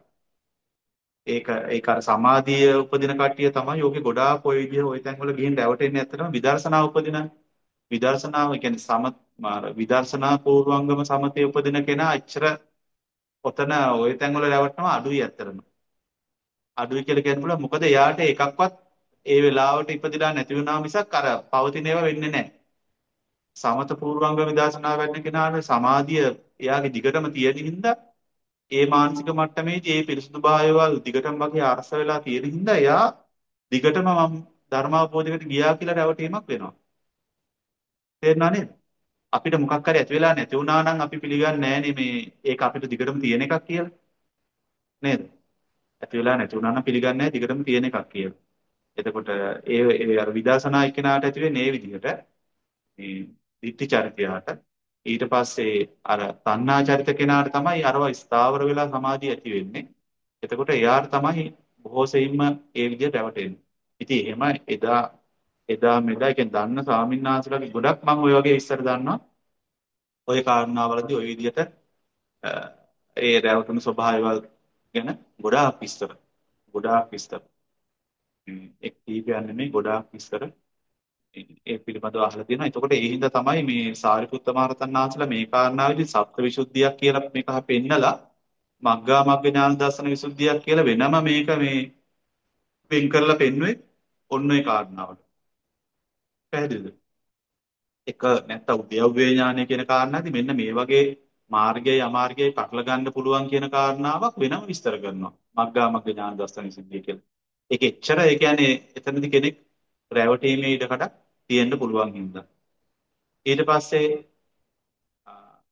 ඒක ඒක අර සමාධිය උපදින කට්ටිය තමයි යෝගේ ගොඩාක් ඔය විදිහ ඔය තැන් වල ගිහින් රැවටෙන්නේ ඇත්තටම විදර්ශනා උපදින විදර්ශනාව කියන්නේ සම මාර විදර්ශනා පූර්වංගම සමතේ උපදින කෙනා අච්චර ඔතන ඔය තැන් වල රැවටෙනවා අඩුයි ඇත්තටම අඩුයි කියලා කියන්න පුළුවන් මොකද එයාට එකක්වත් ඒ වෙලාවට ඉපදිලා නැති වුණා මිසක් අර පවතින ඒවා වෙන්නේ නැහැ සමත පූර්වංගම විදර්ශනා වැඩන කෙනාට සමාධිය එයාගේ දිගටම තියෙන හින්දා ඒ මානසික මට්ටමේදී ඒ පිරිසුදු භාවයවල් දිගටම වගේ අරස වෙලා තියෙන හින්දා එයා දිගටම මම ධර්මාවබෝධයකට ගියා කියලා රැවටීමක් වෙනවා. තේරුණා නේද? අපිට මොකක් හරි ඇති වෙලා නැති වුණා නම් අපි පිළිගන්නේ නැහනේ මේ ඒක අපිට දිගටම තියෙන එකක් කියලා. නේද? ඇති වෙලා නැති වුණා නම් පිළිගන්නේ නැහැ දිගටම තියෙන එකක් කියලා. එතකොට ඒ ඒ අර විදර්ශනා එක්කෙනාට ඇති වෙන්නේ මේ විදිහට මේ ditthi චරිතයට ඊට පස්සේ අර තණ්හා චරිත කෙනාට තමයි අරව ස්ථාවර වෙලා සමාධිය ඇති වෙන්නේ. එතකොට එයාට තමයි බොහෝ සෙයින්ම ඒ විදිහට රැවටෙන්නේ. ඉතින් එහෙම එදා එදා මෙදා කියන්නේ දන්න ස්වාමීන් වහන්සේලාගේ ගොඩක් මම ওই වගේ විස්තර දන්නවා. ওই කාරණාවලදී ওই විදිහට අ, ඒ රැවටුණු ස්වභාවයවල් ගැන ගොඩාක් විස්තර. ගොඩාක් විස්තර. හ්ම්, එක් කීපයක් නෙමෙයි ගොඩාක් විස්තර ඒ පිළිබඳව අහලා තියෙනවා. එතකොට ඒ හින්දා තමයි මේ සාරිපුත්ත මහ රහතන් වහන්සේලා මේ කාරණාවේදී සත්‍වවිසුද්ධියක් කියලා මේක පෙන්නලා මග්ගා මග්ග ඥාන දර්ශන විසුද්ධියක් කියලා වෙනම මේක මේ වෙන් කරලා පෙන්වුවේ ඔන්න ඔය කාරණාවට. පැහැදිලිද? එක නැත්තම් උද්‍යව්‍ය ඥානය කියන කාරණාදී මෙන්න මේ වගේ මාර්ගයයි අමාර්ගයයි පටල ගන්න පුළුවන් කියන කාරණාවක් වෙනම විස්තර කරනවා. මග්ගා මග්ග ඥාන දර්ශන විසුද්ධිය කියලා. ඒක එච්චර ඒ කියන්නේ එතනදී කෙනෙක් රැවටීමේ ඉඩකඩ තියෙන්න පුළුවන් හින්දා. ඊට පස්සේ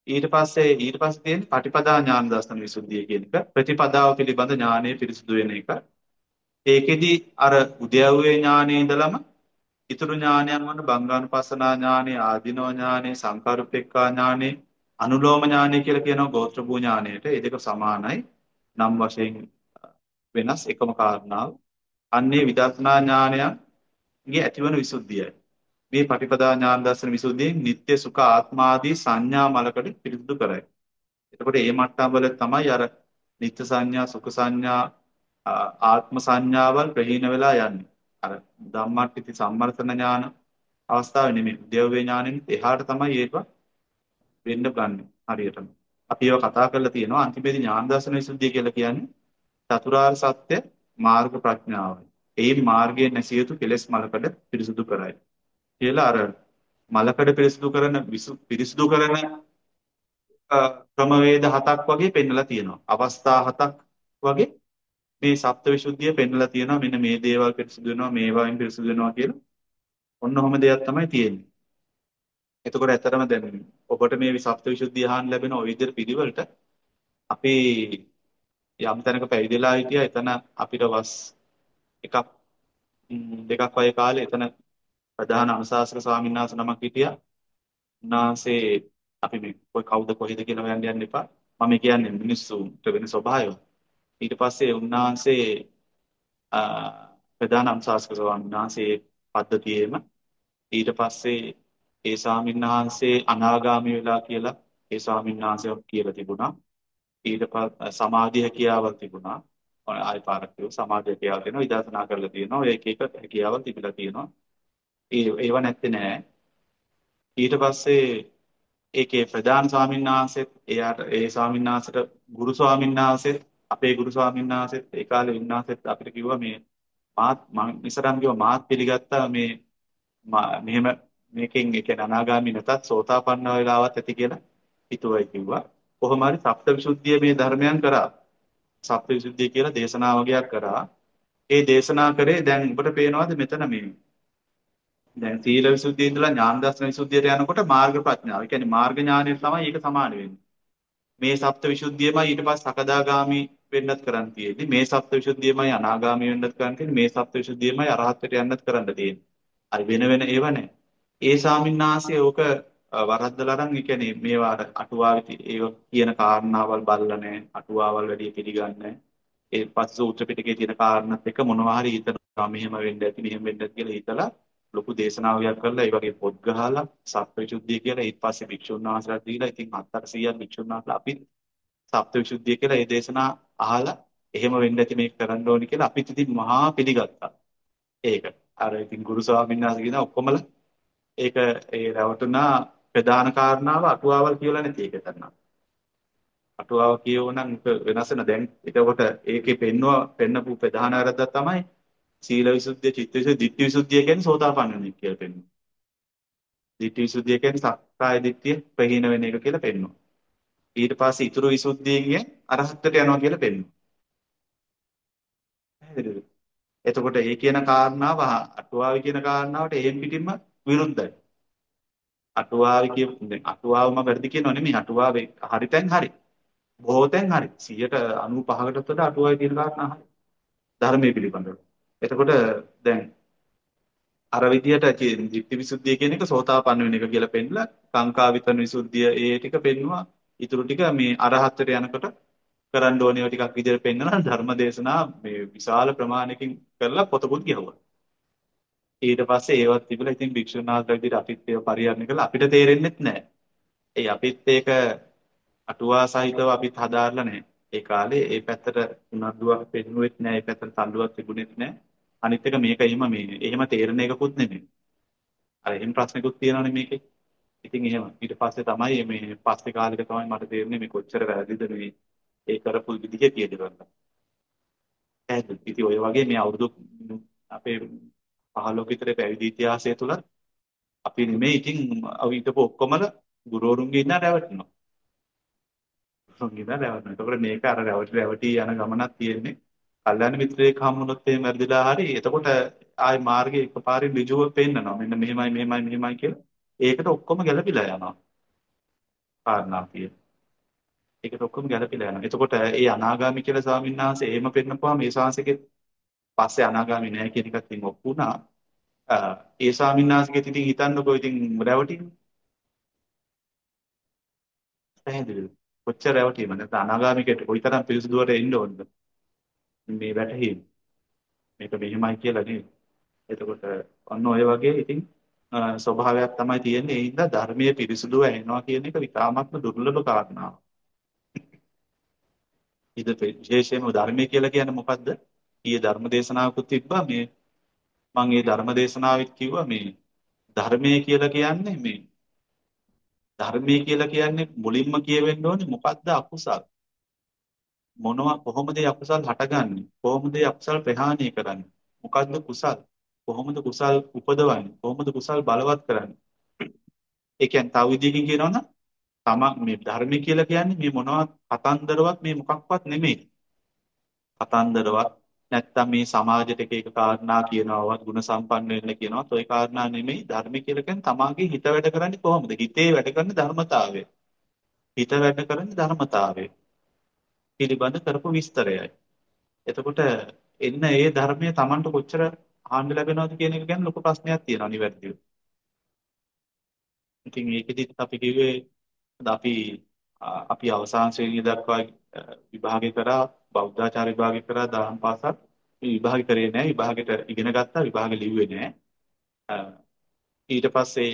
ඊට පස්සේ ඊට පස්සේ තියෙන පටිපදා ඥාන දර්ශන විසුද්ධිය කියන එක ප්‍රතිපදාව පිළිබඳ ඥානය පිරිසුදු වෙන එක. ඒකෙදි අර උද්‍යව්‍ය ඥානයේ ඉඳලම ඊතුරු ඥානයන් වන බංගානුපස්සනා ඥානෙ, ආධිනව ඥානෙ, සංකාරුප්පෙක්ඛා ඥානෙ, අනුලෝම ඥානෙ කියලා කියනවා ගෝත්‍ර භූ ඥානයට. ඒ දෙක සමානයි. නම් වශයෙන් වෙනස් එකම කාරණාව. අන්නේ විදර්ශනා ඥානයන්ගේ ඇතිවන විසුද්ධියයි. මේ පටිපදා ඥාන දර්ශන විසුද්ධියෙන් නিত্য සුඛ ආත්මාදී සංඥා මලකට පිරිසුදු කරයි. එතකොට මේ මට්ටම් වල තමයි අර නিত্য සංඥා, සුඛ සංඥා, ආ, ආත්ම සංඥාවල් ප්‍රහීන වෙලා යන්නේ. අර ධම්මට්ඨිති සම්මර්ථන ඥාන අවස්ථාවේ නෙමෙයි. උද්‍යව්‍ය ඥානෙන් එහාට තමයි ඒක වෙන්න ගන්න හරියටම. අපි ඒවා කතා කරලා තියෙනවා. අන්තිමේදී ඥාන දර්ශන විසුද්ධිය කියලා කියන්නේ චතුරාර්ය සත්‍ය මාර්ග ප්‍රඥාවයි. ඒ මාර්ගයෙන් නැසිය යුතු කෙලෙස් මලකඩ පිරිසුදු කරයි. කියලා අර මලකඩ පිරිසුදු කරන විසු- පිරිසුදු කරන අ, ක්‍රමවේද හතක් වගේ පෙන්නලා තියෙනවා. අවස්ථා හතක් වගේ මේ සප්තවිසුද්ධිය පෙන්නලා තියෙනවා. මෙන්න මේ දේවල් පිරිසුදු වෙනවා, මේවායින් පිරිසුදු වෙනවා කියලා. ඔන්න ඔහොම දෙයක් තමයි තියෙන්නේ. එතකොට ඇත්තටම දැන් ඔබට මේ සප්තවිසුද්ධිය අහන්න ලැබෙන ওই විදිහට පිළිවෙලට අපි යම් තැනක පැවිදිලා හිටියා. එතන අපිට වස් එකක් ම්, දෙකක් වගේ කාලේ එතන ප්‍රධාන අනුශාසක ස්වාමීන් වහන්සේ නමක් හිටියා. උන්වහන්සේ අපි මේ කොයි කවුද කොහෙද කියලා හොයන්න යන්න එපා. මම කියන්නේ මිනිස්සුන්ට වෙන ස්වභාවය. ඊට පස්සේ උන්වහන්සේ ආ, ප්‍රධාන අනුශාසක ස්වාමීන් වහන්සේ පද්ධතියේම ඊට පස්සේ ඒ ස්වාමීන් වහන්සේ අනාගාමී වෙලා කියලා ඒ ස්වාමීන් වහන්සේ කියලා තිබුණා. ඊට පස්සේ සමාධි හැකියාවල් තිබුණා. ආය පාරක් කිව්ව සමාධි හැකියාව තියෙනවා. විදර්ශනා කරලා තියෙනවා. ඔය එක එක හැකියාවල් තිබිලා තියෙනවා. ඒ ඒව නැත්තේ නෑ. ඊට පස්සේ ඒකේ ප්‍රධාන ස්වාමීන් වහන්සේත් එයාට ඒ ස්වාමීන් වහන්සේට ගුරු ස්වාමීන් වහන්සේත් අපේ ගුරු ස්වාමීන් වහන්සේත් ඒ කාලේ උන්වහන්සේත් අපිට කිව්වා මේ මාත් මම ඉස්සරහම කිව්වා මාත් පිළිගත්තා මේ මා- මෙහෙම මේකෙන් ඒ කියන්නේ අනාගාමී නැතත් සෝතාපන්න වෙලාවත් ඇති කියලා හිතුවයි කිව්වා. කොහොම හරි සප්තවිසුද්ධිය මේ ධර්මයන් කරා. සප්තවිසුද්ධිය කියලා දේශනා වගේක් කරා. ඒ දේශනා කරේ දැන් ඔබට පේනවාද මෙතන මේ දැන් සීල විසුද්ධිය ඉඳලා ඥාන දර්ශන විසුද්ධියට යනකොට මාර්ග ප්‍රඥාව. ඒ කියන්නේ මාර්ග ඥානය තමයි ඒක සමාන වෙන්නේ. මේ සප්ත විසුද්ධියමයි ඊට පස්සේ සකදාගාමි වෙන්නත් කරන්න තියෙන්නේ. මේ සප්ත විසුද්ධියමයි අනාගාමි වෙන්නත් කරන්න තියෙන්නේ. මේ සප්ත විසුද්ධියමයි අරහත්ත්වයට යන්නත් කරන්න තියෙන්නේ. අර වෙන වෙන ඒව නැහැ. ඒ ස්වාමින්වහන්සේ ඕක අ, වරද්දලා අරන් ඒ කියන්නේ මේවා අර අටුවාවේ ති- ඒව කියන කාරණාවල් බලලා නැහැ. අටුවාවල් වැඩි පිළිගන්නේ නැහැ. ඒ පස්සේ සූත්‍ර පිටකේ තියෙන කාරණාත් එක්ක මොනවා හරි හිතනවා මෙහෙම වෙන්න ඇති මෙහෙම වෙන්න ඇති කියලා හිතලා ලොකු දේශනාවයක් කරලා ඒ වගේ පොත් ගහලා සප්තවිසුද්ධිය කියලා ඊට පස්සේ භික්ෂුන් වහන්සේලාට දීලා ඉතින් හත් අටසීයක් භික්ෂුන් වහන්සේලා අපි සප්තවිසුද්ධිය කියලා ඒ දේශනා අහලා එහෙම වෙන්න ඇති මේක කරන්න ඕනි කියලා අපිත් ඉතින් මහා පිළිගත්තා. ඒක අර ඉතින් ගුරු ස්වාමීන් වහන්සේ කියන ඔක්කොමලා ඒක ඒ රැවටුණා ප්‍රධාන කාරණාව අටුවාවල් කියලා නැති එක තමයි. අටුවාව කියවනම් වෙනස් වෙන දැන් එතකොට ඒකේ පෙන්නවා පෙන්නපු ප්‍රධාන වැරද්දක් තමයි සීල විසුද්ධිය, චිත්ත විසුද්ධිය, ditthi විසුද්ධිය කියන්නේ සෝතාපන්න වෙන එක කියලා පෙන්වනවා. ditthi විසුද්ධිය කියන්නේ සක්කාය දිට්ඨිය ප්‍රහීන වෙන එක කියලා පෙන්වනවා. ඊට පස්සේ ඊතුරු විසුද්ධියෙන් අරහත්ත්වයට යනවා කියලා පෙන්වනවා. පැහැදිලිද? එතකොට ඒ කියන කාරණාව අටුවාවේ කියන කාරණාවට එහෙම් පිටින්ම විරුද්ධයි. අටුවාවේ කියපු දැන් අටුවාවම වැරදි කියනව නෙමෙයි. අටුවාවේ හරි තැන් හරි. බොහෝ තැන් හරි. සියයට අනූ පහකටත් වඩා අටුවාවේ තියෙන කාරණා හරි. ධර්මයේ පිළිබඳව. එතකොට දැන් අර විදියට ධිට්ඨි විසුද්ධිය කියන එක සෝතාපන්න වෙන එක කියලා පෙන්නලා කාංකා විතන විසුද්ධිය ඒ ටික පෙන්නවා. ඊටු ටික මේ අරහත්ත්වයට යනකොට කරන්න ඕනේ ඒවා ටිකක් විදියට පෙන්නනවා. ධර්ම දේශනා මේ විශාල ප්‍රමාණයකින් කරලා පොතකුත් ගහුවා. ඊට පස්සේ ඒවත් තිබුණා. ඉතින් භික්ෂුන් වහන්සේලා විදියට අපිත් ඒව පරිහරණය කළා. අපිට තේරෙන්නෙත් නැහැ. ඒ අපිත් ඒක අටුවා සහිතව අපිත් හදාarලා නැහැ. ඒ කාලේ ඒ පැත්තට උනන්දුවක් පෙන්නුවෙත් නැහැ. ඒ පැත්තට තල්ලුවක් තිබුණෙත් නැහැ. අනිත් එක මේක එහෙම මේ එහෙම තේරෙන එකකුත් නෙමෙයි. අර එහෙම ප්‍රශ්නකුත් තියෙනවනේ මේකේ. ඉතින් එහෙම ඊට පස්සේ තමයි මේ පස්සේ කාලෙක තමයි මට තේරෙන්නේ මේ කොච්චර වැරදිද මේ ඒ කරපු විදිහ කියලා. පැහැදිලි. ඉතින් ඔය වගේ මේ අවුරුදු අපේ පහළොව විතර පැවිදි ඉතිහාසය තුල අපි නෙමෙයි ඉතින් අපි හිටපු ඔක්කොමල ගුරුවරුන්ගේ ඉන්න රැවටෙනවා. ගුරුවරුන්ගේ ඉන්න රැවටෙනවා. ඒකෝර මේක අර රැවටි රැවටි යන ගමනක් තියෙන්නේ. කල්යාණ මිත්‍රයෙක් හම්බුනොත් එහෙම වැඩිලා හරි එතකොට ආයි මාර්ගයේ එකපාරින් ඍජුව පෙන්නනවා. මෙන්න මෙහෙමයි මෙහෙමයි මෙහෙමයි කියලා. ඒකට ඔක්කොම ගැළපිලා යනවා. කාරණා තියෙන්නේ. ඒකට ඔක්කොම ගැළපෙලා යනවා. එතකොට ඒ අනාගාමි කියලා ස්වාමීන් වහන්සේ එහෙම පෙන්නපුවාම මේ ශාංශකෙත් පස්සේ අනාගාමි නැහැ කියන එකත් ඉතින් ඔප්පු වුණා. අ, ඒ ස්වාමීන් වහන්සේගෙත් ඉතින් හිතන්නකෝ ඉතින් රැවටින්නේ. පැහැදිලිද? කොච්චර රැවටීම නැත්නම් අනාගාමිකයට කොයිතරම් පිරිසුදුවට එන්න ඕනද මේ වැටහීම. මේක මෙහෙමයි කියලා නෙවෙයි. එතකොට ඔන්න ඔය වගේ ඉතින් අ, ස්වභාවයක් තමයි තියෙන්නේ. ඒ හින්දා ධර්මයේ පිරිසුදුව ඇහෙනවා කියන එක විතාමත්ම දුර්ලභ කාරණාවක්. ඉත විශේෂයෙන්ම ධර්මයේ කියලා කියන්නේ මොකද්ද? ඊයේ ධර්ම දේශනාවකුත් තිබ්බා මේ මම ඒ ධර්ම දේශනාවෙත් කිව්වා මේ ධර්මයේ කියලා කියන්නේ මේ ධර්මයේ කියලා කියන්නේ මුලින්ම කියවෙන්න ඕනේ මොකද්ද අකුසල්? මොනවා කොහොමද මේ අකුසල් හටගන්නේ? කොහොමද මේ අකුසල් ප්‍රහාණය කරන්නේ? මොකද්ද කුසල්? කොහොමද කුසල් උපදවන්නේ? කොහොමද කුසල් බලවත් කරන්නේ? ඒ කියන්නේ තව විදිහකින් කියනවනම් තමන් මේ ධර්මය කියලා කියන්නේ මේ මොනවත් කතන්දරවත් මේ මොකක්වත් නෙමෙයි. කතන්දරවත් නැත්තම් මේ සමාජයට එක එක කාරණා කියනවවත් ಗುಣ සම්පන්න වෙන්න කියනවත් ওই කාරණා නෙමෙයි ධර්ම කියලා කියන්නේ තමාගේ හිත වැඩ කරන්නේ කොහොමද? හිතේ වැඩ කරන ධර්මතාවය. හිත වැඩ කරන ධර්මතාවය පිළිබඳ කරපු විස්තරයයි. එතකොට එන්න ඒ ධර්මයේ Tamanට කොච්චර ආන්න ලැබෙනවද කියන එක ගැන ලොකු ප්‍රශ්නයක් තියෙනවා නිවැරදිව. ඉතින් ඒකෙදිත් අපි කිව්වේ අපි අ, අපි අවසාන ශ්‍රේණිය දක්වා අ, විභාගය කරා බෞද්ධාචාර විභාගය කරා දහම් පාසල් විභාග කරේ නැහැ විභාගෙට ඉගෙන ගත්තා විභාගෙ ලිව්වේ නැහැ. අ, ඊට පස්සේ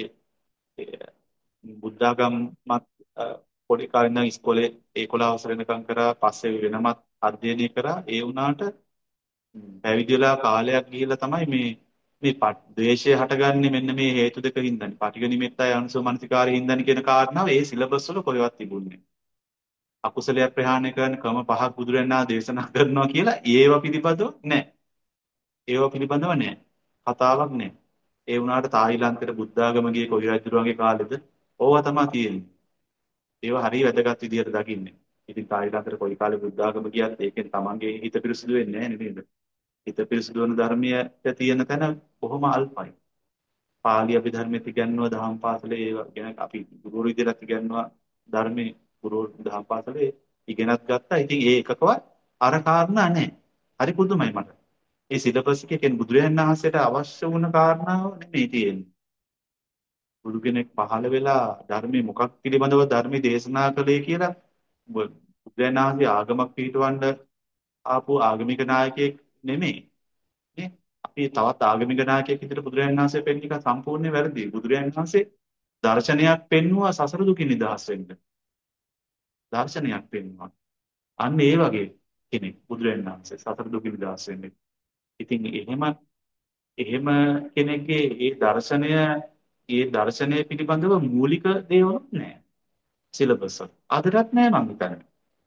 බුද්ධාගමත් අ, පොඩි කාලේ ඉඳන් ඉස්කෝලේ ඒකොළහ වසර වෙනකම් කරා පස්සේ වෙනමත් අධ්‍යයනය කරා ඒ වුණාට පැවිදි වෙලා කාලයක් ගිහිල්ලා තමයි මේ මේ ප- ද්වේෂය හටගන්නේ මෙන්න මේ හේතු දෙක හින්දානේ. පටිඝ නිමිත්තයි අනුසව මනසිකාරය හින්දානේ කියන කාරණාව ඒ සිලබස් වල කොහෙවත් තිබුණේ නැහැ. අකුසලයක් ප්‍රහාණය කරන්න ක්‍රම පහක් බුදුරජාණන් වහන්සේ දේශනා කරනවා කියලා ඒව පිළිබඳව නැහැ. ඒව පිළිබඳව නැහැ. කතාවක් නැහැ. ඒ වුණාට තායිලන්තෙට බුද්ධාගම ගියේ කොයි රජුරුවන්ගේ කාලෙද? ඕවා තමයි තියෙන්නේ. ඒවා හරිය වැදගත් විදියට දකින්නේ. ඉතින් තායිලන්තෙට කොයි කාලේ බුද්ධාගම ගියත් ඒකෙන් තමන්ගේ හිත පිරිසිදු වෙන්නේ නැහැ නේද? හිත පිරිසිදු වන ධර්මයට තියෙන තැන බොහොම අල්පයි. පාලි අභිධර්මයේ ඉගෙනනවා දහම් පාසලේ ඒවා ගැන අපි ගුරු විදියට ඉගෙනනවා ධර්මයේ ගුරු දහම් පාසලේ ඉගෙනත් ගත්තා. ඉතින් ඒ එකකවත් අර කාරණා නැහැ. හරි පුදුමයි මට. ඒ සිලබස් එකේ කියන්නේ බුදුරජාණන් වහන්සේට අවශ්‍ය වුණ කාරණාව නෙමෙයි තියෙන්නේ. බුදු කෙනෙක් පහළ වෙලා ධර්මයේ මොකක් පිළිබඳව ධර්මයේ දේශනා කළේ කියලා බු- බුදුරජාණන් වහන්සේ ආගමක් පිළිටවන්න ආපු ආගමික නායකයෙක් නෙමෙයි. නේ? අපි තවත් ආගමික නායකයෙක් විදිහට බුදුරජාණන් වහන්සේ පෙන්න එක සම්පූර්ණයෙන් වැරදි. බුදුරජාණන් වහන්සේ දර්ශනයක් පෙන්වුවා සසර දුකින් නිදහස් වෙන්න. දර්ශනයක් පෙන්වුවා. අන්න ඒ වගේ කෙනෙක් බුදුරජාණන් වහන්සේ සසර දුකින් නිදහස් වෙන්නේ. ඉතින් එහෙම එහෙම කෙනෙක්ගේ ඒ දර්ශනය ඒ දර්ශනය පිළිබඳව මූලික දේවල් නැහැ. සිලබස් වල. අදටත් නැහැ මං හිතන්නේ.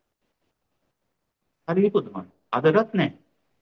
හරි පුදුමයි. අදටත් නැහැ.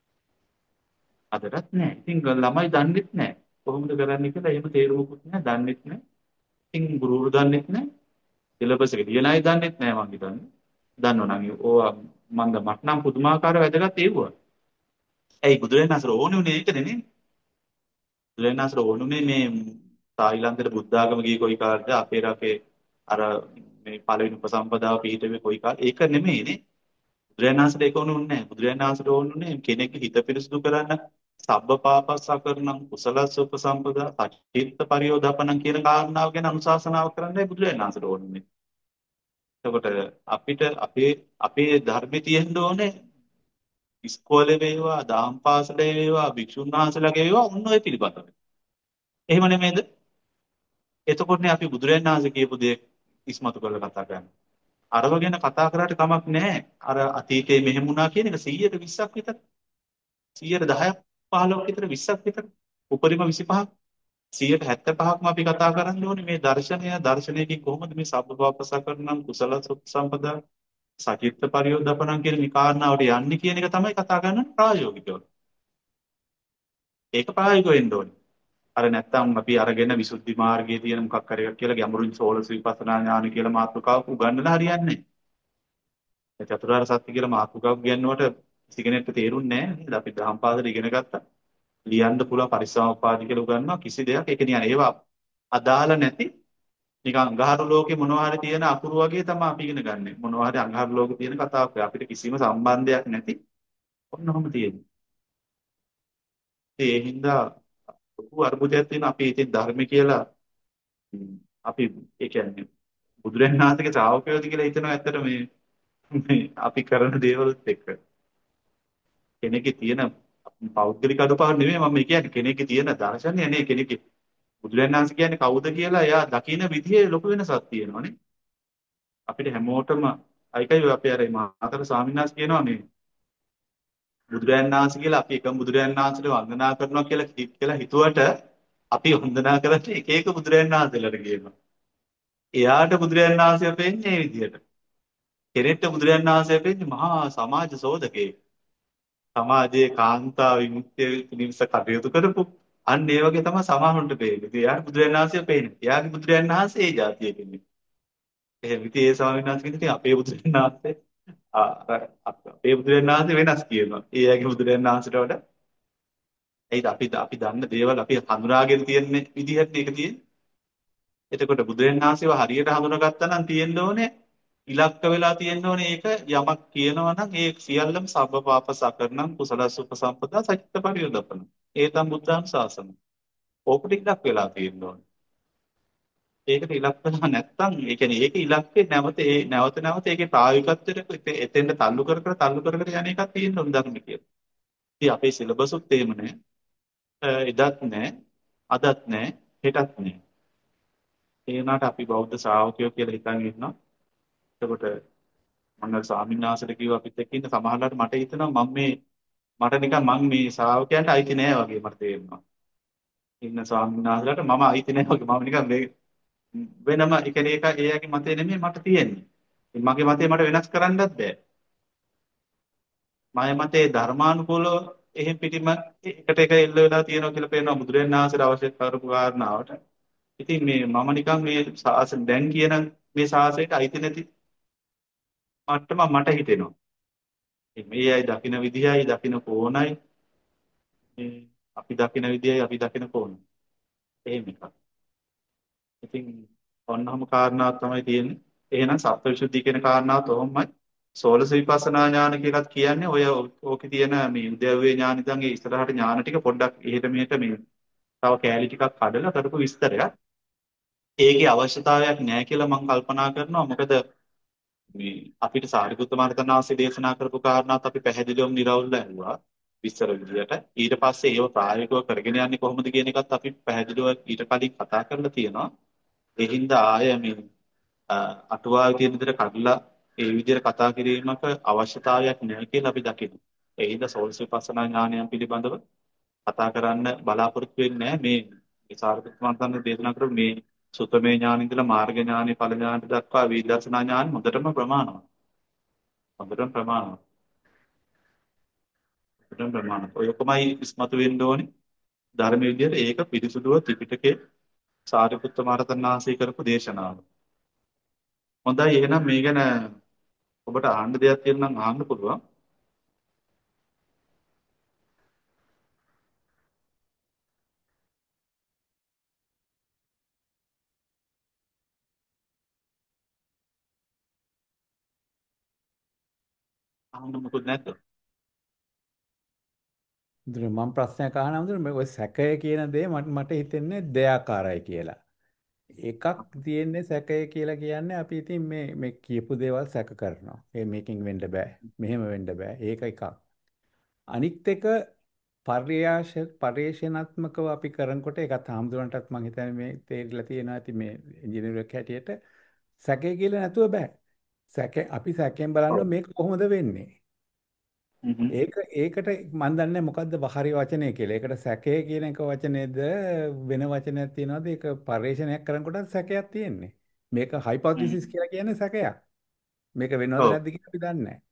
අදටත් නැහැ. ඉතින් ළමයි දන්නෙත් නැහැ. කොහොමද කරන්නේ කියලා එහෙම තේරුමකුත් නැහැ. දන්නෙත් නැහැ. ඉතින් ගුරුවරු දන්නෙත් නැහැ. සිලබස් එක ලියන අය දන්නෙත් නැහැ මං හිතන්නේ. දන්නවනම් ඕවා මන්ද මට නම් පුදුමාකාර වැදගත් ඒවුවා. ඇයි බුදුරජාණන් වහන්සේ ඕනේ උනේ ඒකද නේ? බුදුරජාණන් වහන්සේ ඕනුනේ මේ තායිලන්තෙට බුද්ධ ආගම ගියේ කොයි කාලෙද අපේ රටේ අර මේ පළවෙනි උපසම්පදාව පිළිහිටුවේ කොයි කාලේ ඒක නෙමෙයිනේ. බුදුරජාණන් වහන්සේට ඒක ඕනුන්නේ නැහැ. බුදුරජාණන් වහන්සේට ඕනුනේ කෙනෙක්ගේ හිත පිරිසුදු කරන්න සබ්බ පාපස්සකරණං කුසලස්ස උපසම්පදා සච්චිත්ත පරියෝධපණං කියන කාරණාව ගැන අනුශාසනාව කරන්නයි බුදුරජාණන් වහන්සේට ඕනුනේ. එතකොට අපිට අපේ අපේ ධර්මයේ තියෙන්න ඕනේ ඉස්කෝලේ වේවා, දහම් පාසලේ වේවා, භික්ෂුන් වහන්සේලාගේ වේවා ඔන්න ඔය පිළිබඳව. එහෙම නෙමෙයිද? එතකොටනේ අපි බුදුරජාණන් වහන්සේ කියපු දේ ඉස්මතු කරලා කතා කරන්නේ. අරව ගැන කතා කරාට කමක් නැහැ. අර අතීතයේ මෙහෙම වුණා කියන එක සීයට විස්සක් විතර. සීයට දහයක් පහළොවක් විතර විස්සක් විතර. උපරිම විසිපහක් සීයට හැත්තෑ පහක්ම අපි කතා කරන්න ඕනේ මේ දර්ශනය දර්ශනයකින් කොහොමද මේ සබ්බපාපසකරණම් කුසල සම්පදා සචිත්ත පරියෝධපණම් කියන මේ කාරණාවට යන්නේ කියන එක තමයි කතා කරන්න ප්‍රායෝගිකව. ඒක ප්‍රායෝගිකව වෙන්න ඕනේ. අර නැත්තම් අපි අරගෙන විසුද්ධි මාර්ගයේ තියෙන මොකක් හරි එකක් කියලා ගැඹුරින් සෝලස විපස්සනා ඥාන කියලා මාතෘකාවක් උගන්වලා හරියන්නේ නැහැ. චතුරාර්ය සත්‍ය කියලා මාතෘකාවක් ගන්නවට කිසි කෙනෙක්ට තේරුන්නේ නැහැ නේද? අපි දහම් පාසල ඉගෙන ගත්තා. ලියන්න පුළුවන් පරිසම්පාදි කියලා උගන්වනවා කිසි දෙයක් ඒක නියන ඒවා අදාළ නැති නිකන් අඟහරු ලෝකේ මොනවා හරි තියෙන අකුරු වගේ තමයි අපි ඉගෙන ගන්නෙ. මොනවා හරි අඟහරු ලෝකේ තියෙන කතාවක්. අපිට කිසිම සම්බන්ධයක් නැති ඔන්නෝම තියෙනවා. ඒ හින්දා ලොකු අර්බුදයක් තියෙන අපි ඉතින් ධර්ම කියලා හ්ම්, අපි ඒ කියන්නේ බුදුරජාණන් වහන්සේගේ ශ්‍රාවකයෝද කියලා හිතනවා ඇත්තට මේ මේ අපි කරන දේවලුත් එක්ක. කෙනෙක්ගේ තියෙන පෞද්ගලික අඩුපාඩු නෙමෙයි මම කියන්නේ කෙනෙක්ගේ තියෙන දර්ශනය නේ කෙනෙක්ගේ බුදුරජාණන් වහන්සේ කියන්නේ කවුද කියලා එයා දකින විදිහේ ලොකු වෙනසක් තියෙනවානේ. අපිට හැමෝටම අයිකයි අපි අර මාතර ස්වාමීන් වහන්සේ කියනවා මේ බුදුරජාණන් වහන්සේ කියලා අපි එකම බුදුරජාණන් වහන්සේට වන්දනා කරනවා කියලා කි- කියලා හිතුවට අපි වන්දනා කරන්නේ එක එක බුදුරජාණන් වහන්සේලාට කියනවා. එයාට බුදුරජාණන් වහන්සේ පෙන්නේ මේ විදිහට. කෙනෙක්ට බුදුරජාණන් වහන්සේ පෙන්නේ මහා සමාජ සෝදකයෙක්. සමාජයේ කාන්තා විමුක්තිය පිණිස කටයුතු කරපු අන්න ඒ වගේ තමයි සමාහුන්ට පෙන්නේ. ඉතින් එයාට බුදුරජාණන් වහන්සේ පෙන්නේ. එයාගේ බුදුරජාණන් වහන්සේ ඒ જાතිය කෙනෙක්. එහෙනම් ඉතින් ඒ ස්වාමීන් වහන්සේ කියන්නේ ඉතින් අපේ බුදුරජාණන් වහන්සේ ආ, අර අපේ බුදුරජාණන් වහන්සේ වෙනස් කියනවා. ඒ අයගේ බුදුරජාණන් වහන්සේට වඩා ඒත් අපි අපි දන්න දේවල් අපි හඳුනාගෙන තියෙන විදිහට ඒක තියෙන්නේ. එතකොට බුදුරජාණන් වහන්සේව හරියට හඳුනාගත්තා නම් තියෙන්න ඕනේ ඉලක්ක වෙලා තියෙන්න ඕනේ ඒක යමක් කියනවා නම් ඒ සියල්ලම සබ්බපාප සකරණං කුසලස්ස උපසම්පදා සච්චිත්ත පරියෝදපන. ඒ තම බුද්ධාන් ශාසන. ඕකට ඉලක්ක වෙලා තියෙන්න ඕනේ. ඒකට ඉලක්ක වෙලා නැත්නම් ඒ කියන්නේ ඒක ඉලක්කේ නැවත ඒ නැවත නැවත ඒකේ ප්‍රායෝගිකත්වයට එතෙන්ට තල්ලු කර කර තල්ලු කර කර යන එකක් තියෙන්න ඕනේ ධර්ම කියලා. ඉතින් අපේ සිලබස් උත් එහෙම නෑ. එදත් නෑ, අදත් නෑ, හෙටත් නෑ. ඒ වුණාට අපි බෞද්ධ ශ්‍රාවකයෝ කියලා හිතන් ඉන්නවා. එතකොට මම ස්වාමීන් වහන්සේට කිව්වා අපිත් එක්ක ඉන්න සමහරවිට මට හිතෙනවා මම මේ මට නිකන් මම මේ ශ්‍රාවකයන්ට අයිති නෑ වගේ මට තේරෙනවා. ඉන්න ස්වාමීන් වහන්සේලාට මම අයිති නෑ වගේ මම නිකන් මේ වෙනම එක එක එයාගේ මතය නෙමෙයි මට තියෙන්නේ. ඉතින් මගේ මතය මට වෙනස් කරන්නත් බෑ. මගේ මතේ ධර්මානුකූලව එහෙම් පිටිම එකට එක එල්ල වෙලා තියෙනවා කියලා පේනවා බුදුරජාණන් වහන්සේට අවශ්‍ය කරපු කාරණාවට. ඉතින් මේ මම නිකන් මේ සාසන දැන් කියන මේ සාසයට අයිති නැති මට්ටම මට හිතෙනවා. ඉතින් මේ අය දකින විදියයි දකින කෝණයි මේ අපි දකින විදියයි අපි දකින කෝණයි. එහෙම එකක්. ඉතින් ඔන්නෝම කාරණාවක් තමයි තියෙන්නේ. එහෙනම් සත්‍යවිසුද්ධිය කියන කාරණාව තෝමයි. සෝලස විපස්සනා ඥාන කියලාත් කියන්නේ ඔය ඕකේ තියෙන මේ උද්‍යව්වේ ඥාන ඉඳන් ඒ ඉස්සරහට ඥාන ටික පොඩ්ඩක් එහෙට මෙහෙට මේ තව කෑලි ටිකක් කඩලා කරපු විස්තරයක්. ඒකේ අවශ්‍යතාවයක් නැහැ කියලා මම කල්පනා කරනවා. මොකද මේ අපිට සාරිපුත්ත මහරහතන් වහන්සේ දේශනා කරපු කාරණාත් අපි පැහැදිලිවම නිරවුල්ව ඇහුවා විස්තර විදියට. ඊට පස්සේ ඒව ප්‍රායෝගිකව කරගෙන යන්නේ කොහොමද කියන එකත් අපි පැහැදිලිව ඊට කලින් කතා කරලා තියෙනවා. ඒ හින්දා ආය මේ අ, අටුවාවේ තියෙන විදිහට කඩලා ඒ විදිහට කතා කිරීමක අවශ්‍යතාවයක් නැහැ කියලා අපි දකිනවා. ඒ හින්දා සෝල්ස් විපස්සනා ඥානයන් පිළිබඳව කතා කරන්න බලාපොරොත්තු වෙන්නේ නැහැ. මේ මේ සාරිපුත්ත මහරහතන් දේශනා කරපු මේ සුතමේ ඥාන ඉඳලා මාර්ග ඥානෙ ඵල ඥාන දක්වා විදර්ශනා ඥාන හොඳටම ප්‍රමාණවත්. හොඳටම ප්‍රමාණවත්. හොඳටම ප්‍රමාණවත්. ඔයකමයි ඉස්මතු වෙන්න ඕනේ. ධර්මයේ විදිහට ඒක පිරිසුදුව ත්‍රිපිටකයේ සාරිපුත්ත මහරහතන් වහන්සේ කරපු දේශනාව. හොඳයි එහෙනම් මේ ගැන ඔබට අහන්න දෙයක් තියෙනවා නම් අහන්න පුළුවන්. අහන්න මොකුත් නැද්ද? දුර මම ප්‍රශ්නයක් අහනවා දුර මේ ඔය සැකය කියන දේ මට මට හිතෙන්නේ දෙයාකාරයි කියලා. එකක් තියෙන්නේ සැකය කියලා කියන්නේ අපි ඉතින් මේ මේ කියපු දේවල් සැක කරනවා. ඒ මේකෙන් වෙන්න බෑ. මෙහෙම වෙන්න බෑ. ඒක එකක්. අනිත් එක පර්යාශ පරිශනාත්මකව අපි කරනකොට ඒකත් හාමුදුරන්ටත් මම හිතන්නේ මේ තේරිලා තියෙනවා ඇති මේ ඉංජිනේරුවෙක් හැටියට සැකය කියලා නැතුව බෑ. සැක අපි සැකයෙන් බලනවා ඔව්. මේක කොහොමද වෙන්නේ? හ්ම්. ඒක ඒකට මම දන්නේ මොකද්ද හරි වචනේ කියලා. ඒකට සැකය කියන එක වචනේද වෙන වචනයක් තියනවාද? ඒක පරිශ්‍රණයක් කරනකොට සැකයක් තියෙන්නේ. මේක හයිපොතීසිස් හ්ම්. කියලා කියන්නේ සැකයක්. මේක වෙනවද ඔව්. නැද්ද කියලා අපි දන්නේ නැහැ.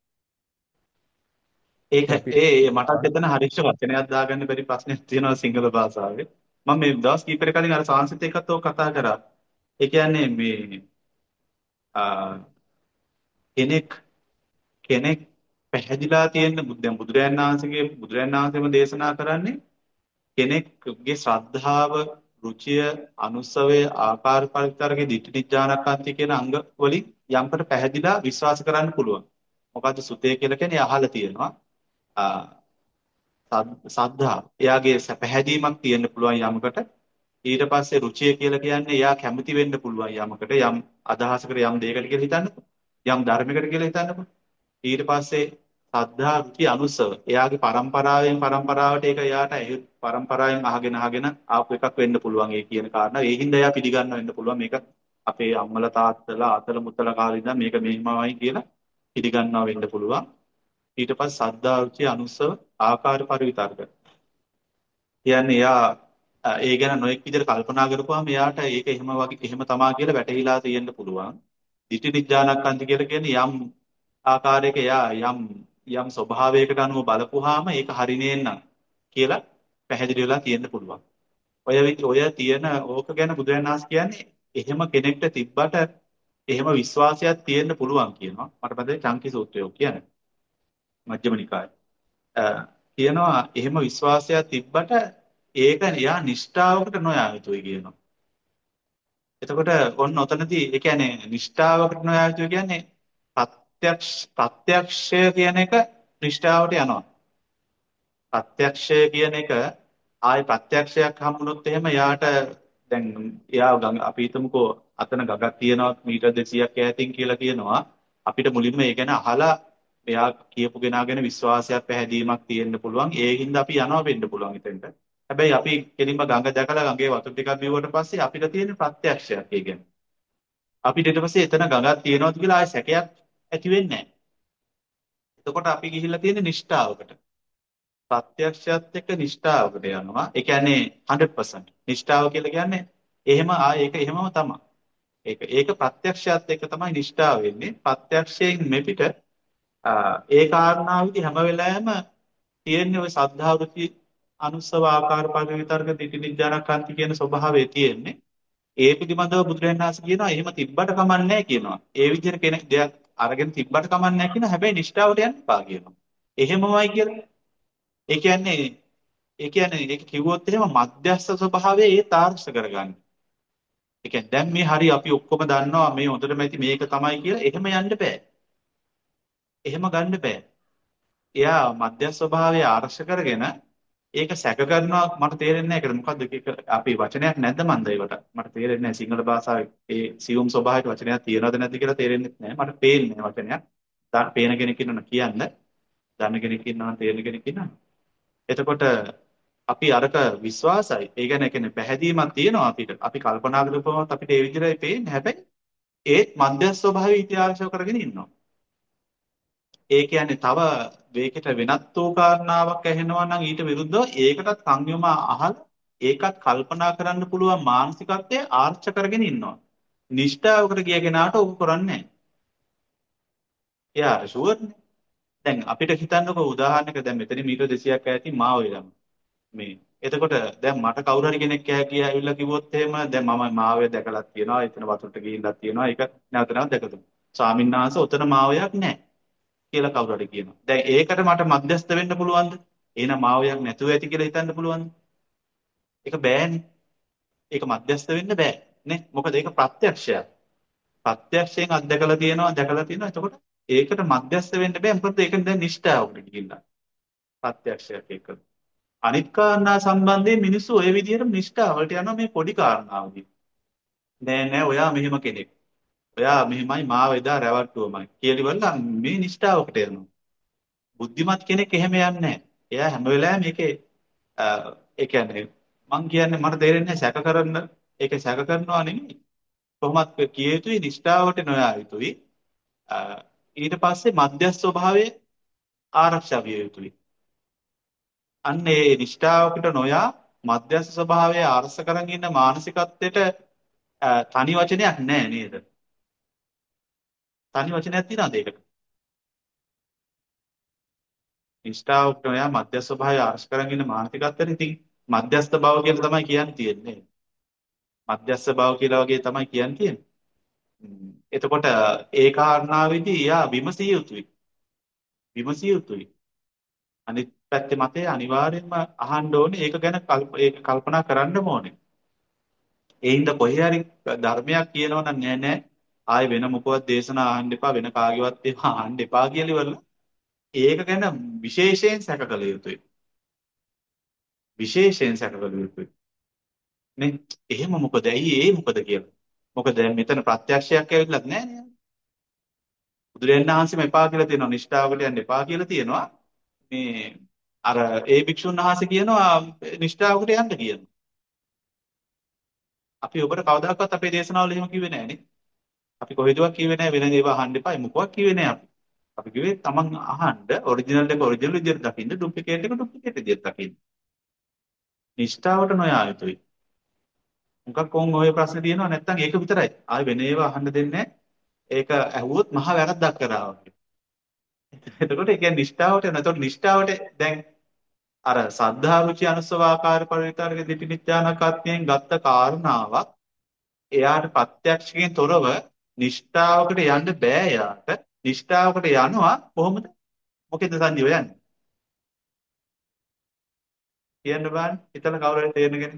ඒක ඒ අපි ඒ ඒ මටත් එතන හරියට වචනයක් දාගන්න බැරි ප්‍රශ්නයක් තියෙනවා සිංහල භාෂාවේ. මම මේ දවස් කීපයකට කලින් අර සංස්කෘත එක්කත් ඔක කතා කරා. ඒ කියන්නේ මේ ආ, කෙනෙක් කෙනෙක් පැහැදිලා තියෙන බුදු දැන් බුදුරයන් වහන්සේගේ බුදුරයන් වහන්සේම දේශනා කරන්නේ කෙනෙක්ගේ ශ්‍රද්ධාව රුචිය, අනුස්සවය, ආකාර පරිවිතරගේ ditthi නිජ්ජානකාන්ති කියන අංග වලින් යම්කට පැහැදිලා විශ්වාස කරන්න පුළුවන්. මොකද්ද සුතේ කියලා කියන්නේ අහලා තියෙනවා. ආ, සද්- සද්ධා. එයාගේ සැ- පැහැදීමක් තියෙන්න පුළුවන් යමකට. ඊට පස්සේ රුචිය කියලා කියන්නේ එයා කැමති වෙන්න පුළුවන් යමකට යම් අදහසකට යම් දෙයකට කියලා හිතන්නකො. යම් ධර්මයකට කියලා හිතන්නකො. ඊට පස්සේ සද්ධා රුචි අනුසව. එයාගේ පරම්පරාවෙන් පරම්පරාවට ඒක එයාට ඒ පරම්පරාවෙන් අහගෙන අහගෙන ආපු එකක් වෙන්න පුළුවන් ඒ කියන කාරණා. ඒ හින්දා එයා පිළිගන්න වෙන්න පුළුවන් මේක අපේ අම්මලා තාත්තලා අතල මුතල කාලේ ඉඳන් මේක මෙහිමයි කියලා පිළිගන්නවා වෙන්න පුළුවන්. ඊට පස්සේ සද්ධා රුචි අනුසව ආකාර පරිවිතර්ක. කියන්නේ එයා අ, ඒ ගැන නොඑක් විදිහට කල්පනා කරපුවාම එයාට ඒක එහෙම වගේ එහෙම තමා කියලා වැටහිලා තියෙන්න පුළුවන්. ditthi nijjhanakkanti කියලා කියන්නේ යම් ආකාරයක එයා යම් යම් ස්වභාවයකට අනුව බලපුවාම ඒක හරිනේ නං කියලා පැහැදිලි වෙලා තියෙන්න පුළුවන්. ඔය විදි- ඔය තියෙන ඕක ගැන බුදුරජාණන් වහන්සේ කියන්නේ එහෙම කෙනෙක්ට තිබ්බට එහෙම විශ්වාසයක් තියෙන්න පුළුවන් කියනවා. මට මතකයි චංකි සූත්‍රය කියන්නේ මජ්ක්‍ධිම නිකායේ. අ, කියනවා එහෙම විශ්වාසයක් තිබ්බට ඒක එයා නිෂ්ඨාවකට නොයා යුතුයි කියනවා. එතකොට ඔන්න ඔතනදී ඒ කියන්නේ නිෂ්ඨාවකට නොයා යුතුයි කියන්නේ ප්‍රත්‍යක්ෂ ප්‍රත්‍යක්ෂය කියන එක නිෂ්ඨාවට යනවා. ප්‍රත්‍යක්ෂය කියන එක ආයි ප්‍රත්‍යක්ෂයක් හම්බුනොත් එහෙම යාට දැන් එයා ගඟ අපි හිතමුකෝ අතන ගඟක් තියෙනවා මීටර් දෙසීයක් ඈතින් කියලා කියනවා අපිට මුලින්ම ඒ ගැන අහලා එයා කියපු කෙනා ගැන විශ්වාසයක් පැහැදීමක් තියෙන්න පුළුවන් ඒ හින්දා අපි යනවා වෙන්න පුළුවන් එතෙන්ට හැබැයි අපි කෙලින්ම ගඟ දැකලා ගඟේ වතුර ටිකක් බිව්වට පස්සේ අපිට තියෙන ප්‍රත්‍යක්ෂයක් ඒ කියන්නේ අපිට ඊට පස්සේ එතන ගඟක් තියෙනවද කියලා ආයි සැකයක් ඇති වෙන්නේ නැහැ එතකොට අපි ගිහිල්ලා තියෙන නිෂ්ඨාවකට ප්‍රත්‍යක්ෂයත් එක්ක නිෂ්ඨාවකට යනවා. ඒ කියන්නේ හන්ඩ්‍රඩ් පර්සන්ට්. නිෂ්ඨාව කියලා කියන්නේ එහෙම ආ ඒක එහෙමම තමයි. ඒක ඒක ප්‍රත්‍යක්ෂයත් එක්ක තමයි නිෂ්ඨාව වෙන්නේ. ප්‍රත්‍යක්ෂයෙන් මෙපිට ආ, ඒ කාරණාවේදී හැම වෙලාවෙම තියෙන්නේ ওই සද්ධා වෘත්ති අනුස්සව ආකාර පරිවිතර්ක දිටි නිජානකාන්ති කියන ස්වභාවය තියෙන්නේ. ඒ පිළිබඳව බුදුරජාණන් වහන්සේ කියනවා එහෙම තිබ්බට කමන්නේ නැහැ කියනවා. ඒ විදිහට කෙනෙක් දෙයක් අරගෙන තිබ්බට කමන්නේ නැහැ කියනවා. හැබැයි නිෂ්ඨාවට යන්න එපා කියනවා. එහෙමමයි කියලා. ඒ කියන්නේ ඒ කියන්නේ ඒක කිව්වොත් එහෙම මධ්‍යස්ථ ස්වභාවය ඒ තාර්ශ කරගන්න. ඒ කියන්නේ දැන් මේ හරි අපි ඔක්කොම දන්නවා මේ හොඳටම ඇති මේක තමයි කියලා එහෙම යන්න බෑ. එහෙම ගන්න බෑ. එයා මධ්‍යස්ථ ස්වභාවය ආර්ශ කරගෙන ඒක සැක කරනවා මට තේරෙන්නේ නැහැ ඒකට මොකද්ද ඒක අපි වචනයක් නැද්ද මන්ද ඒකට මට තේරෙන්නේ නැහැ සිංහල භාෂාවේ ඒ සියුම් ස්වභාවයට වචනයක් තියනවද නැද්ද කියලා තේරෙන්නේ නැහැ මට පේන්නේ වචනයක්. දාන්න පේන කෙනෙක් ඉන්නවනේ කියන්න. දන්න කෙනෙක් ඉන්නවා නම් තේරෙන කෙනෙක් ඉන්නවා. එතකොට අපි අරක විශ්වාසයි. ඒ කියන්නේ කියන්නේ පැහැදීමක් තියෙනවා අපිට. අපි කල්පනා කරපුවමත් අපිට ඒ විදිහටයි පේන්නේ. හැබැයි ඒත් මධ්‍යස්ථ ස්වභාවය ඉතිහාසය කරගෙන ඉන්නවා. ඒ කියන්නේ තව වේකට වෙනත් වූ කාරණාවක් ඇහෙනවා නම් ඊට විරුද්ධව ඒකටත් සංයම අහලා ඒකත් කල්පනා කරන්න පුළුවන් මානසිකත්වයේ ආර්ච කරගෙන ඉන්නවා. නිෂ්ඨාවකට ගිය කෙනාට ඕක කරන්නේ නැහැ. එයාට ෂුවර්නේ. දැන් අපිට හිතන්නකෝ උදාහරණයක් දැන් මෙතන මීටර දෙසීයක් ඈතින් මාව වෙලම. මේ එතකොට දැන් මට කවුරු හරි කෙනෙක් කෑ කියා ඇවිල්ලා කිව්වොත් එහෙම දැන් මම මාවය දැකලා තියෙනවා එතන වතුරට ගිහිල්ලා තියෙනවා ඒක නැවත නැවත දැකතුමු ස්වාමීන් වහන්සේ ඔතන මාවයක් නැහැ කියලා කවුරු හරි කියනවා දැන් ඒකට මට මධ්‍යස්ත වෙන්න පුළුවන්ද එහෙනම් මාවයක් නැතුව ඇති කියලා හිතන්න පුළුවන්ද ඒක බෑනේ ඒක මධ්‍යස්ත වෙන්න බෑ නේ මොකද ඒක ප්‍රත්‍යක්ෂයක් ප්‍රත්‍යක්ෂයෙන් අත්දකලා තියෙනවා දැකලා තියෙනවා එතකොට ඒකට මධ්‍යස්ත වෙන්න බෑ මොකද ඒක දැන් නිෂ්ඨාවකට ගිහිල්ලා ප්‍රත්‍යක්ෂයක් ඒක අනිත් කාරණා සම්බන්ධයෙන් මිනිස්සු ওই විදිහට නිෂ්ඨාවලට යනවා මේ පොඩි කාරණාවදී. නෑ නෑ ඔයා මෙහෙම කෙනෙක්. ඔයා මෙහෙමයි මාව එදා රැවට්ටුවමයි. කියලා මේ නිෂ්ඨාවකට යනවා. බුද්ධිමත් කෙනෙක් එහෙම යන්නේ නෑ. එයා හැම වෙලාවෙම මේකේ අ, ඒ කියන්නේ මං කියන්නේ මට තේරෙන්නේ සැක කරන්න ඒක සැක කරනවා නෙමෙයි. කොහොමත් කිය යුතුයි නිෂ්ඨාවට නොයා යුතුයි. අ, ඊට පස්සේ මධ්‍යස්ථ ස්වභාවයේ ආරක්ෂා විය යුතුයි. අන්න ඒ නිෂ්ඨාවකට නොයා මධ්‍යස්ථ ස්වභාවය අරස කරගෙන ඉන්න මානසිකත්වයට අ, තනි වචනයක් නැහැ නේද? තනි වචනයක් තියනද ඒකට? නිෂ්ඨාවකට නොයා මධ්‍යස්ථ ස්වභාවය අරස කරගෙන ඉන්න මානසිකත්වයට ඉතින් මධ්‍යස්ථ බව කියලා තමයි කියන්න තියෙන්නේ. මධ්‍යස්ථ බව කියලා වගේ තමයි කියන්න තියෙන්නේ. හ්ම්. එතකොට ඒ කාරණාවේදී යා විමසිය යුතුයි. විමසිය යුතුයි. අනිත් පැත්තේ මතේ අනිවාර්යයෙන්ම අහන්න ඕනේ ඒක ගැන කල්ප ඒක කල්පනා කරන්න ඕනේ. ඒ හින්දා කොහේ හරි ධර්මයක් කියනවා නම් නෑ නෑ ආයෙ වෙන මොකවත් දේශනා අහන්න එපා වෙන කාගේවත් ඒවා අහන්න එපා කියලා ඉවරලා ඒක ගැන විශේෂයෙන් සැකකළ යුතුයි. විශේෂයෙන් සැකකළ යුතුයි. නේ එහෙම මොකද ඇයි ඒ මොකද කියලා. මොකද දැන් මෙතන ප්‍රත්‍යක්ෂයක් ඇවිල්ලත් නෑ නේ. බුදුරජාණන් වහන්සේම එපා කියලා තියෙනවා නිෂ්ඨාවකට යන්න එපා කියලා තියෙනවා. මේ අර ඒ භික්ෂුන් වහන්සේ කියනවා නිෂ්ඨාවකට යන්න කියනවා. අපි ඔබට කවදාකවත් අපේ දේශනාවල එහෙම කිව්වේ නෑනේ. අපි කොහෙදවත් කිව්වේ නෑ වෙන ඒවා අහන්න එපා. මොකවත් කිව්වේ නෑ අපි. අපි කිව්වේ තමන් අහන්න ඔරිජිනල් එක ඔරිජිනල් විදිහට දකින්න ඩුප්ලිකේට් එක ඩුප්ලිකේට් විදිහට දකින්න. නිෂ්ඨාවට නොයා යුතුයි. මොකක් කොන් ඔය ප්‍රශ්නේ තියෙනවා නැත්නම් ඒක විතරයි. ආයෙ වෙන ඒවා අහන්න දෙන්නේ නෑ. ඒක ඇහුවොත් මහා වැරද්දක් කරා වගේ. එතකොට ඒ කියන්නේ නිෂ්ඨාවට යනවා. එතකොට නිෂ්ඨාවට දැන් අර සද්ධා රුචි අනුස්සව ආකාර පරිවිතරක දිටිනිත්‍යානකත්වයෙන් ගත්ත කාරණාවක් එයාට ප්‍රත්‍යක්ෂයෙන් තොරව නිෂ්ඨාවකට යන්න බෑ යාට. නිෂ්ඨාවකට යනවා කොහොමද? මොකෙන්ද සංජීව යන්නේ? කියන්න බෑනේ. හිතලා කවුරු හරි තේරෙනගෙන.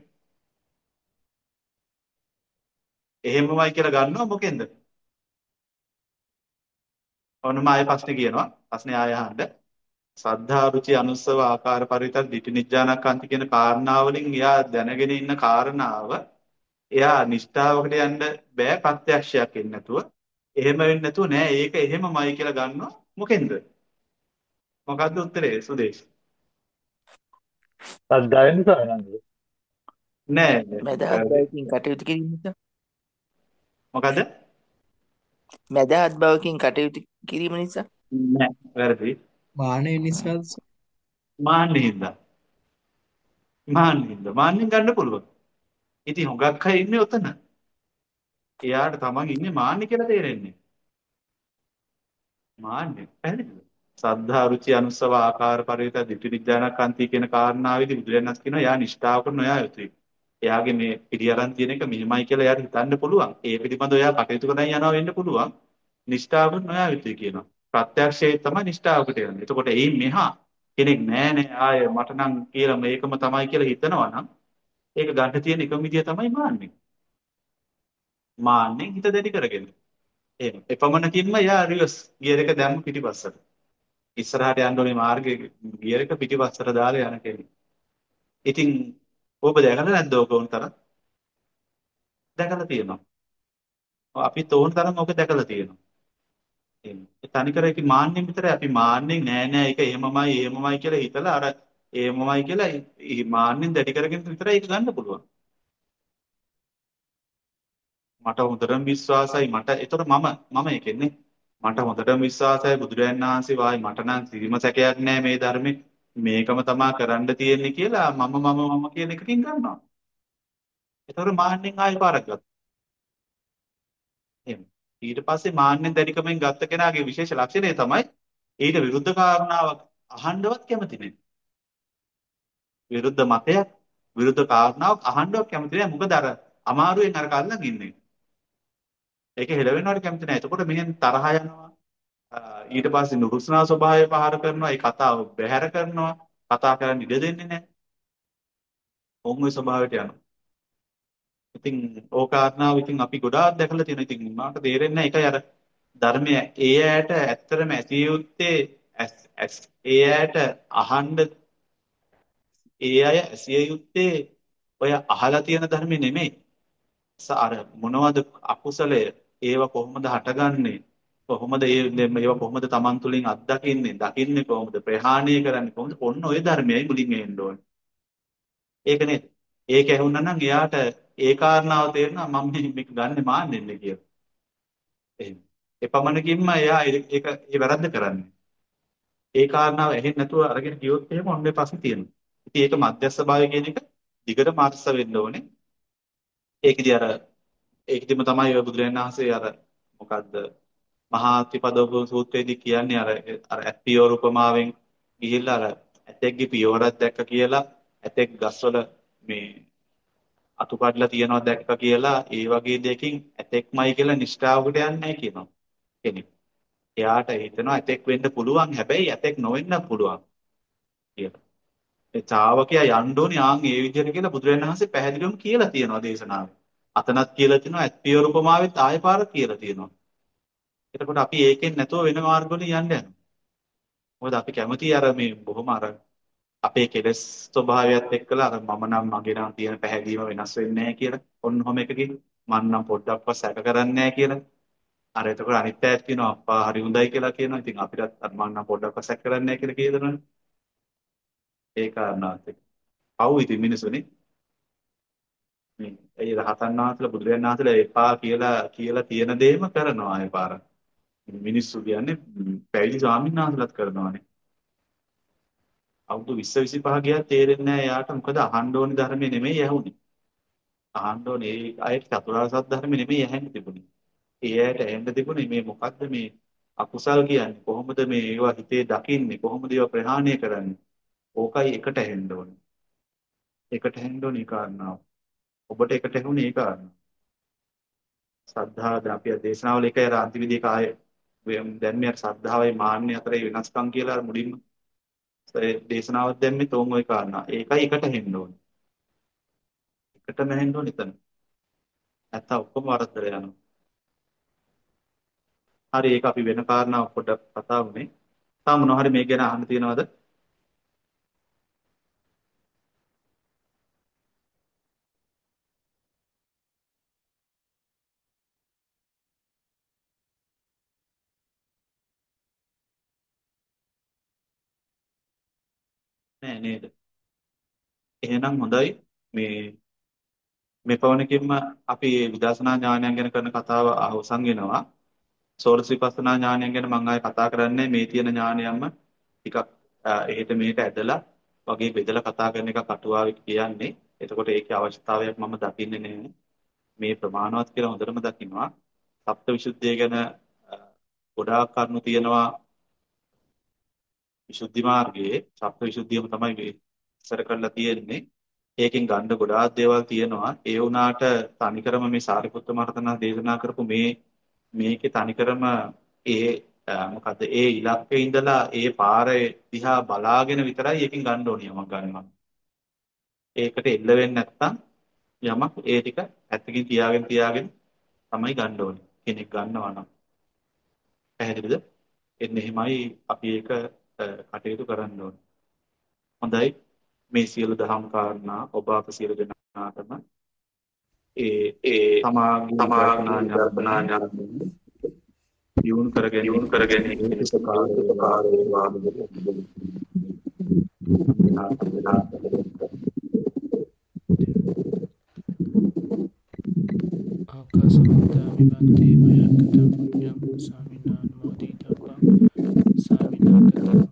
එහෙමමයි කියලා ගන්නවා මොකෙන්ද? ඔන්නම ආයෙ ප්‍රශ්නේ කියනවා. ප්‍රශ්නේ ආයෙ අහන්න. සද්ධා රුචි අනුස්සව ආකාර පරිවිතර දිටිනිජ්ජානකාන්ති කියන කාරණාවලින් එයා දැනගෙන ඉන්න කාරණාව එයා නිෂ්ඨාවකට යන්න බෑ ප්‍රත්‍යක්ෂයක් එන්නේ නැතුව. එහෙම වෙන්නේ නැතුව නෑ ඒක එහෙමමයි කියලා ගන්නවා මොකෙන්ද? මොකද්ද උත්තරේ සුදේශ්? සද්ධාවෙන් සානන්ද. නෑ මැදහත් වැරදි. බවකින් කටයුතු කිරීම නිසා මොකද? මැදහත් බවකින් කටයුතු කිරීම නිසා නෑ වැරදි. මානය නිසාද සර්? මාන්නේ හින්දා. මාන්නේ හින්දා. මාන්නෙන් ගන්න පුළුවන්. ඉතින් හුඟක් අය ඉන්නේ ඔතන. එයාට තමන් ඉන්නේ මාන්නේ කියලා තේරෙන්නේ. මාන්නේ. පැහැදිලිද? සද්ධා රුචි අනුස්සව ආකාර පරිවිත දිට්ඨි විඥානකාන්ති කියන කාරණාවේදී බුදුරජාණන් වහන්සේ කියනවා යා නිෂ්ඨාවකට නොයා යුතුයි. එයාගේ මේ පිළිඅරන් තියෙන එක මෙහිමයි කියලා එයාට හිතන්න පුළුවන්. ඒ පිළිබඳව එයා කටයුතු කරන් යනවා වෙන්න පුළුවන්. නිෂ්ඨාවකට නොයා යුතුයි කියනවා. ප්‍රත්‍යක්ෂයේ තමයි නිෂ්ඨාවකට යන්නේ. එතකොට එයින් මෙහා කෙනෙක් නෑ නෑ ආය මට නම් කියලා මේකම තමයි කියලා හිතනවා නම් ඒක ගන්න තියෙන එකම විදිය තමයි මාන්නේ. මාන්නේ හිත දෙඩි කරගෙන. එහෙම. එපමණකින්ම යා රිවර්ස් ගියර් එක දැම්ම පිටිපස්සට. ඉස්සරහට යන්න ඕනේ මාර්ගයේ ගියර් එක පිටිපස්සට දාලා යන කෙනෙක්. ඉතින් ඔබ දැකලා නැද්ද ඔක උන් තරම්? දැකලා තියෙනවා. අපි තෝරන තරම් ඔක දැකලා තියෙනවා. එහෙම. ඒ තනිකර ඒක මාන්නෙන් විතරයි අපි මාන්නෙන් නෑ නෑ ඒක එහෙමමයි එහෙමමයි කියලා හිතලා අර එහෙමමයි කියලා ඒ මාන්නෙන් දැඩි කරගෙන විතරයි ඒක ගන්න පුළුවන්. මට හොඳටම විශ්වාසයි මට ඒතර මම මම ඒකෙන්නේ මට හොඳටම විශ්වාසයි බුදුරජාණන් වහන්සේ වායි මට නම් කිසිම සැකයක් නෑ මේ ධර්මෙ මේකම තමා කරන්න තියෙන්නේ කියලා මම මම මම කියන එකකින් ගන්නවා. ඒතර මාන්නෙන් ආයෙ පාරක් ගත්තා. එහෙම. ඊට පස්සේ මාන්නෙන් දැඩිකමෙන් ගත්ත කෙනාගේ විශේෂ ලක්ෂණය තමයි ඊට විරුද්ධ කාරණාවක් අහන්නවත් කැමති නෑ. විරුද්ධ මතයක් විරුද්ධ කාරණාවක් අහන්නවත් කැමති නෑ. මොකද අර අමාරුවෙන් අර කල්ලන් ඉන්නේ. ඒක හෙලවෙනවට කැමති නෑ. එතකොට මෙහෙන් තරහ යනවා. ඊට පස්සේ නුරුස්නා ස්වභාවය පහර කරනවා. ඒ කතාව බැහැර කරනවා. කතා කරන්න ඉඩ දෙන්නේ නෑ. ඔවුන්ගේ ස්වභාවයට යනවා. ඉතින් ඕක කාරණාව ඉතින් අපි ගොඩාක් දැකලා තියෙනවා. ඉතින් මාට තේරෙන්නේ නැහැ ඒකයි අර ධර්මයේ ඒ ඇයට ඇත්තටම ඇසිය යුත්තේ ඒ ඇයට අහන්න ඒ අය ඇසිය යුත්තේ ඔය අහලා තියෙන ධර්මෙ නෙමෙයි. අර මොනවද අකුසලය ඒව කොහොමද හටගන්නේ කොහොමද ඒ ඒව කොහොමද Taman තුලින් අත්දකින්නේ දකින්නේ කොහොමද ප්‍රහාණය කරන්නේ කොහොමද ඔන්න ඔය ධර්මයයි මුලින් එන්න ඕනේ. ඒක නේද? ඒක ඇහුණා නම් එයාට ඒ කාරණාව තේරෙනවා මම මේක ගන්නෙ මාන්නෙන්නේ කියලා. එහෙනම් එපමණකින්ම එයා ඒක ඒ වැරද්ද කරන්නේ. ඒ කාරණාව ඇහෙන්නේ නැතුව අරගෙන ගියොත් එහෙම ඔන්නේ ප්‍රශ්නේ තියෙනවා. ඉතින් ඒක මධ්‍යස්ථ භාවය කියන එක දිගට මාර්ස වෙන්න ඕනේ. ඒකදී අර ඒකදිම තමයි ඔය බුදුරජාණන් වහන්සේ අර මොකද්ද මහා ත්‍රිපදෝප සූත්‍රයේදී කියන්නේ අර අර ඇප්පියෝර උපමාවෙන් ගිහිල්ලා අර ඇතෙක්ගේ පියවරක් දැක්ක කියලා ඇතෙක් ගස්වල මේ අතු කඩලා තියනවා දැක්ක කියලා ඒ වගේ දෙයකින් ඇතෙක්මයි කියලා නිෂ්ඨාවකට යන්නේ නැහැ කියනවා කෙනෙක්. එයාට හිතෙනවා ඇතෙක් වෙන්න පුළුවන් හැබැයි ඇතෙක් නොවෙන්න පුළුවන් කියලා. ඒ ශ්‍රාවකයා යන්න ඕනේ ආන් ඒ විදිහට කියලා බුදුරජාණන් වහන්සේ පැහැදිලිවම කියලා තියෙනවා දේශනාවේ. අතනත් කියලා තියෙනවා ඇත්පියවර උපමාවෙත් ආයෙ පාරක් කියලා තියෙනවා. එතකොට අපි ඒකෙන් නැතුව වෙන මාර්ග වලින් යන්න යනවා. මොකද අපි කැමති අර මේ බොහොම අර අපේ කෙලස් ස්වභාවයත් එක්කලා අර මම නම් මගේ නම් තියෙන පැහැදීම වෙනස් වෙන්නේ නැහැ කියලා. ඔන්න ඔහම එකකින් මන් නම් පොඩ්ඩක්වත් සැක කරන්නේ නැහැ කියලා. අර එතකොට අනිත් පැයට කියනවා අප්පා හරි හොඳයි කියලා කියනවා. ඉතින් අපිටත් අර මන් නම් පොඩ්ඩක්වත් සැක කරන්නේ නැහැ කියලා කියදරනේ. ඒ කාරණාවත් එක්ක. පව් ඉතින් මිනිසුනේ මේ ඒ රහතන් වහන්සේලා බුදුරජාණන් වහන්සේලා එපා කියලා කියලා තියෙන දේම කරනවා ඒ පාර. මිනිස්සු කියන්නේ පැවිදි ස්වාමීන් වහන්සේලාත් කරනවානේ. අවුරුදු විස්ස විසිපහ ගියා තේරෙන්නේ නැහැ යාට මොකද අහන්න ඕනි ධර්මයේ නෙමෙයි ඇහුනේ. අහන්න ඕනේ ඒ අයට චතුරාර්ය සත්‍ය ධර්මයේ නෙමෙයි ඇහෙන්න තිබුණේ. ඒ අයට ඇහෙන්න තිබුණේ මේ මොකද්ද මේ අකුසල් කියන්නේ කොහොමද මේ ඒවා හිතේ දකින්නේ කොහොමද ඒවා ප්‍රහාණය කරන්නේ. ඕකයි එකට ඇහෙන්න ඕනේ. එකට ඇහෙන්න ඕනේ ඒ කාරණාව. ඔබට එකට ඇහුනේ ඒ කාරණාව. ශ්‍රද්ධාව දැන් අපි දේශනාවල එකයි අර අන්තිමේදී කාය දැන් මේ ශ්‍රද්ධාවයි මාන්නය අතරේ වෙනස්කම් කියලා මුලින්ම ඒ දේශනාවක් දැම්මේ තෝන් ওই කාරණා. ඒකයි එකට හෙන්න ඕනේ. එකටම හෙන්න ඕනේ එතන. නැත්තම් ඔක්කොම වරද්දලා යනවා. හරි ඒක අපි වෙන කාරණාවක් පොඩ්ඩක් කතා වුනේ. තාම මොනවා හරි මේ ගැන අහන්න තියෙනවද? නෑ නේද? එහෙනම් හොඳයි. මේ මේ පවණකින්ම අපි විදර්ශනා ඥානයන් ගැන කරන කතාව අවසන් වෙනවා. සෝරස විපස්සනා ඥානයන් ගැන මම ආයේ කතා කරන්නේ මේ තියෙන ඥානයන්ම ටිකක් එහෙට මෙහෙට ඇදලා වගේ බෙදලා කතා කරන එක කටුවාවේ කියන්නේ. එතකොට ඒකේ අවශ්‍යතාවයක් මම දකින්නේ නැහැ. මේ ප්‍රමාණවත් කියලා හොඳටම දකින්නවා. සප්තවිසුද්ධිය ගැන ගොඩාක් කරුණු තියෙනවා. විසුද්ධි මාර්ගයේ සප්තවිසුද්ධියම තමයි මේ ඉස්සර කරලා තියෙන්නේ. ඒකෙන් ගන්න ගොඩාක් දේවල් තියෙනවා. ඒ වුණාට තනිකරම මේ සාරිපුත්ත මහරහතන් දේශනා කරපු මේ මේකේ තනිකරම ඒ මොකද්ද ඒ ඉලක්කේ ඉඳලා ඒ පාරේ දිහා බලාගෙන විතරයි ඒකෙන් ගන්න ඕනිය මම ගන්නවා. ඒකට එල්ල වෙන්නේ නැත්නම් යමක් ඒ ටික ඇත්තකින් තියාගෙන තියාගෙන තමයි ගන්න ඕනේ. කෙනෙක් ගන්නවා නම්. පැහැදිලිද? එන්න එහෙමයි අපි ඒක කටයුතු කරන්න ඕනේ. හොඳයි. මේ සියලු දහම් කාරණා ඔබ අප සියලු දෙනාටම ඒ ඒ සමාගී කල්පනා ඥාන යොමු කරගෙන යොමු කරගෙන ඒක කාර්යය ආකාශමන්තා විභක්ති මයංකතං පුඤ්ඤං සාමිනානුමෝදිතබ්බං සාමිනාගතං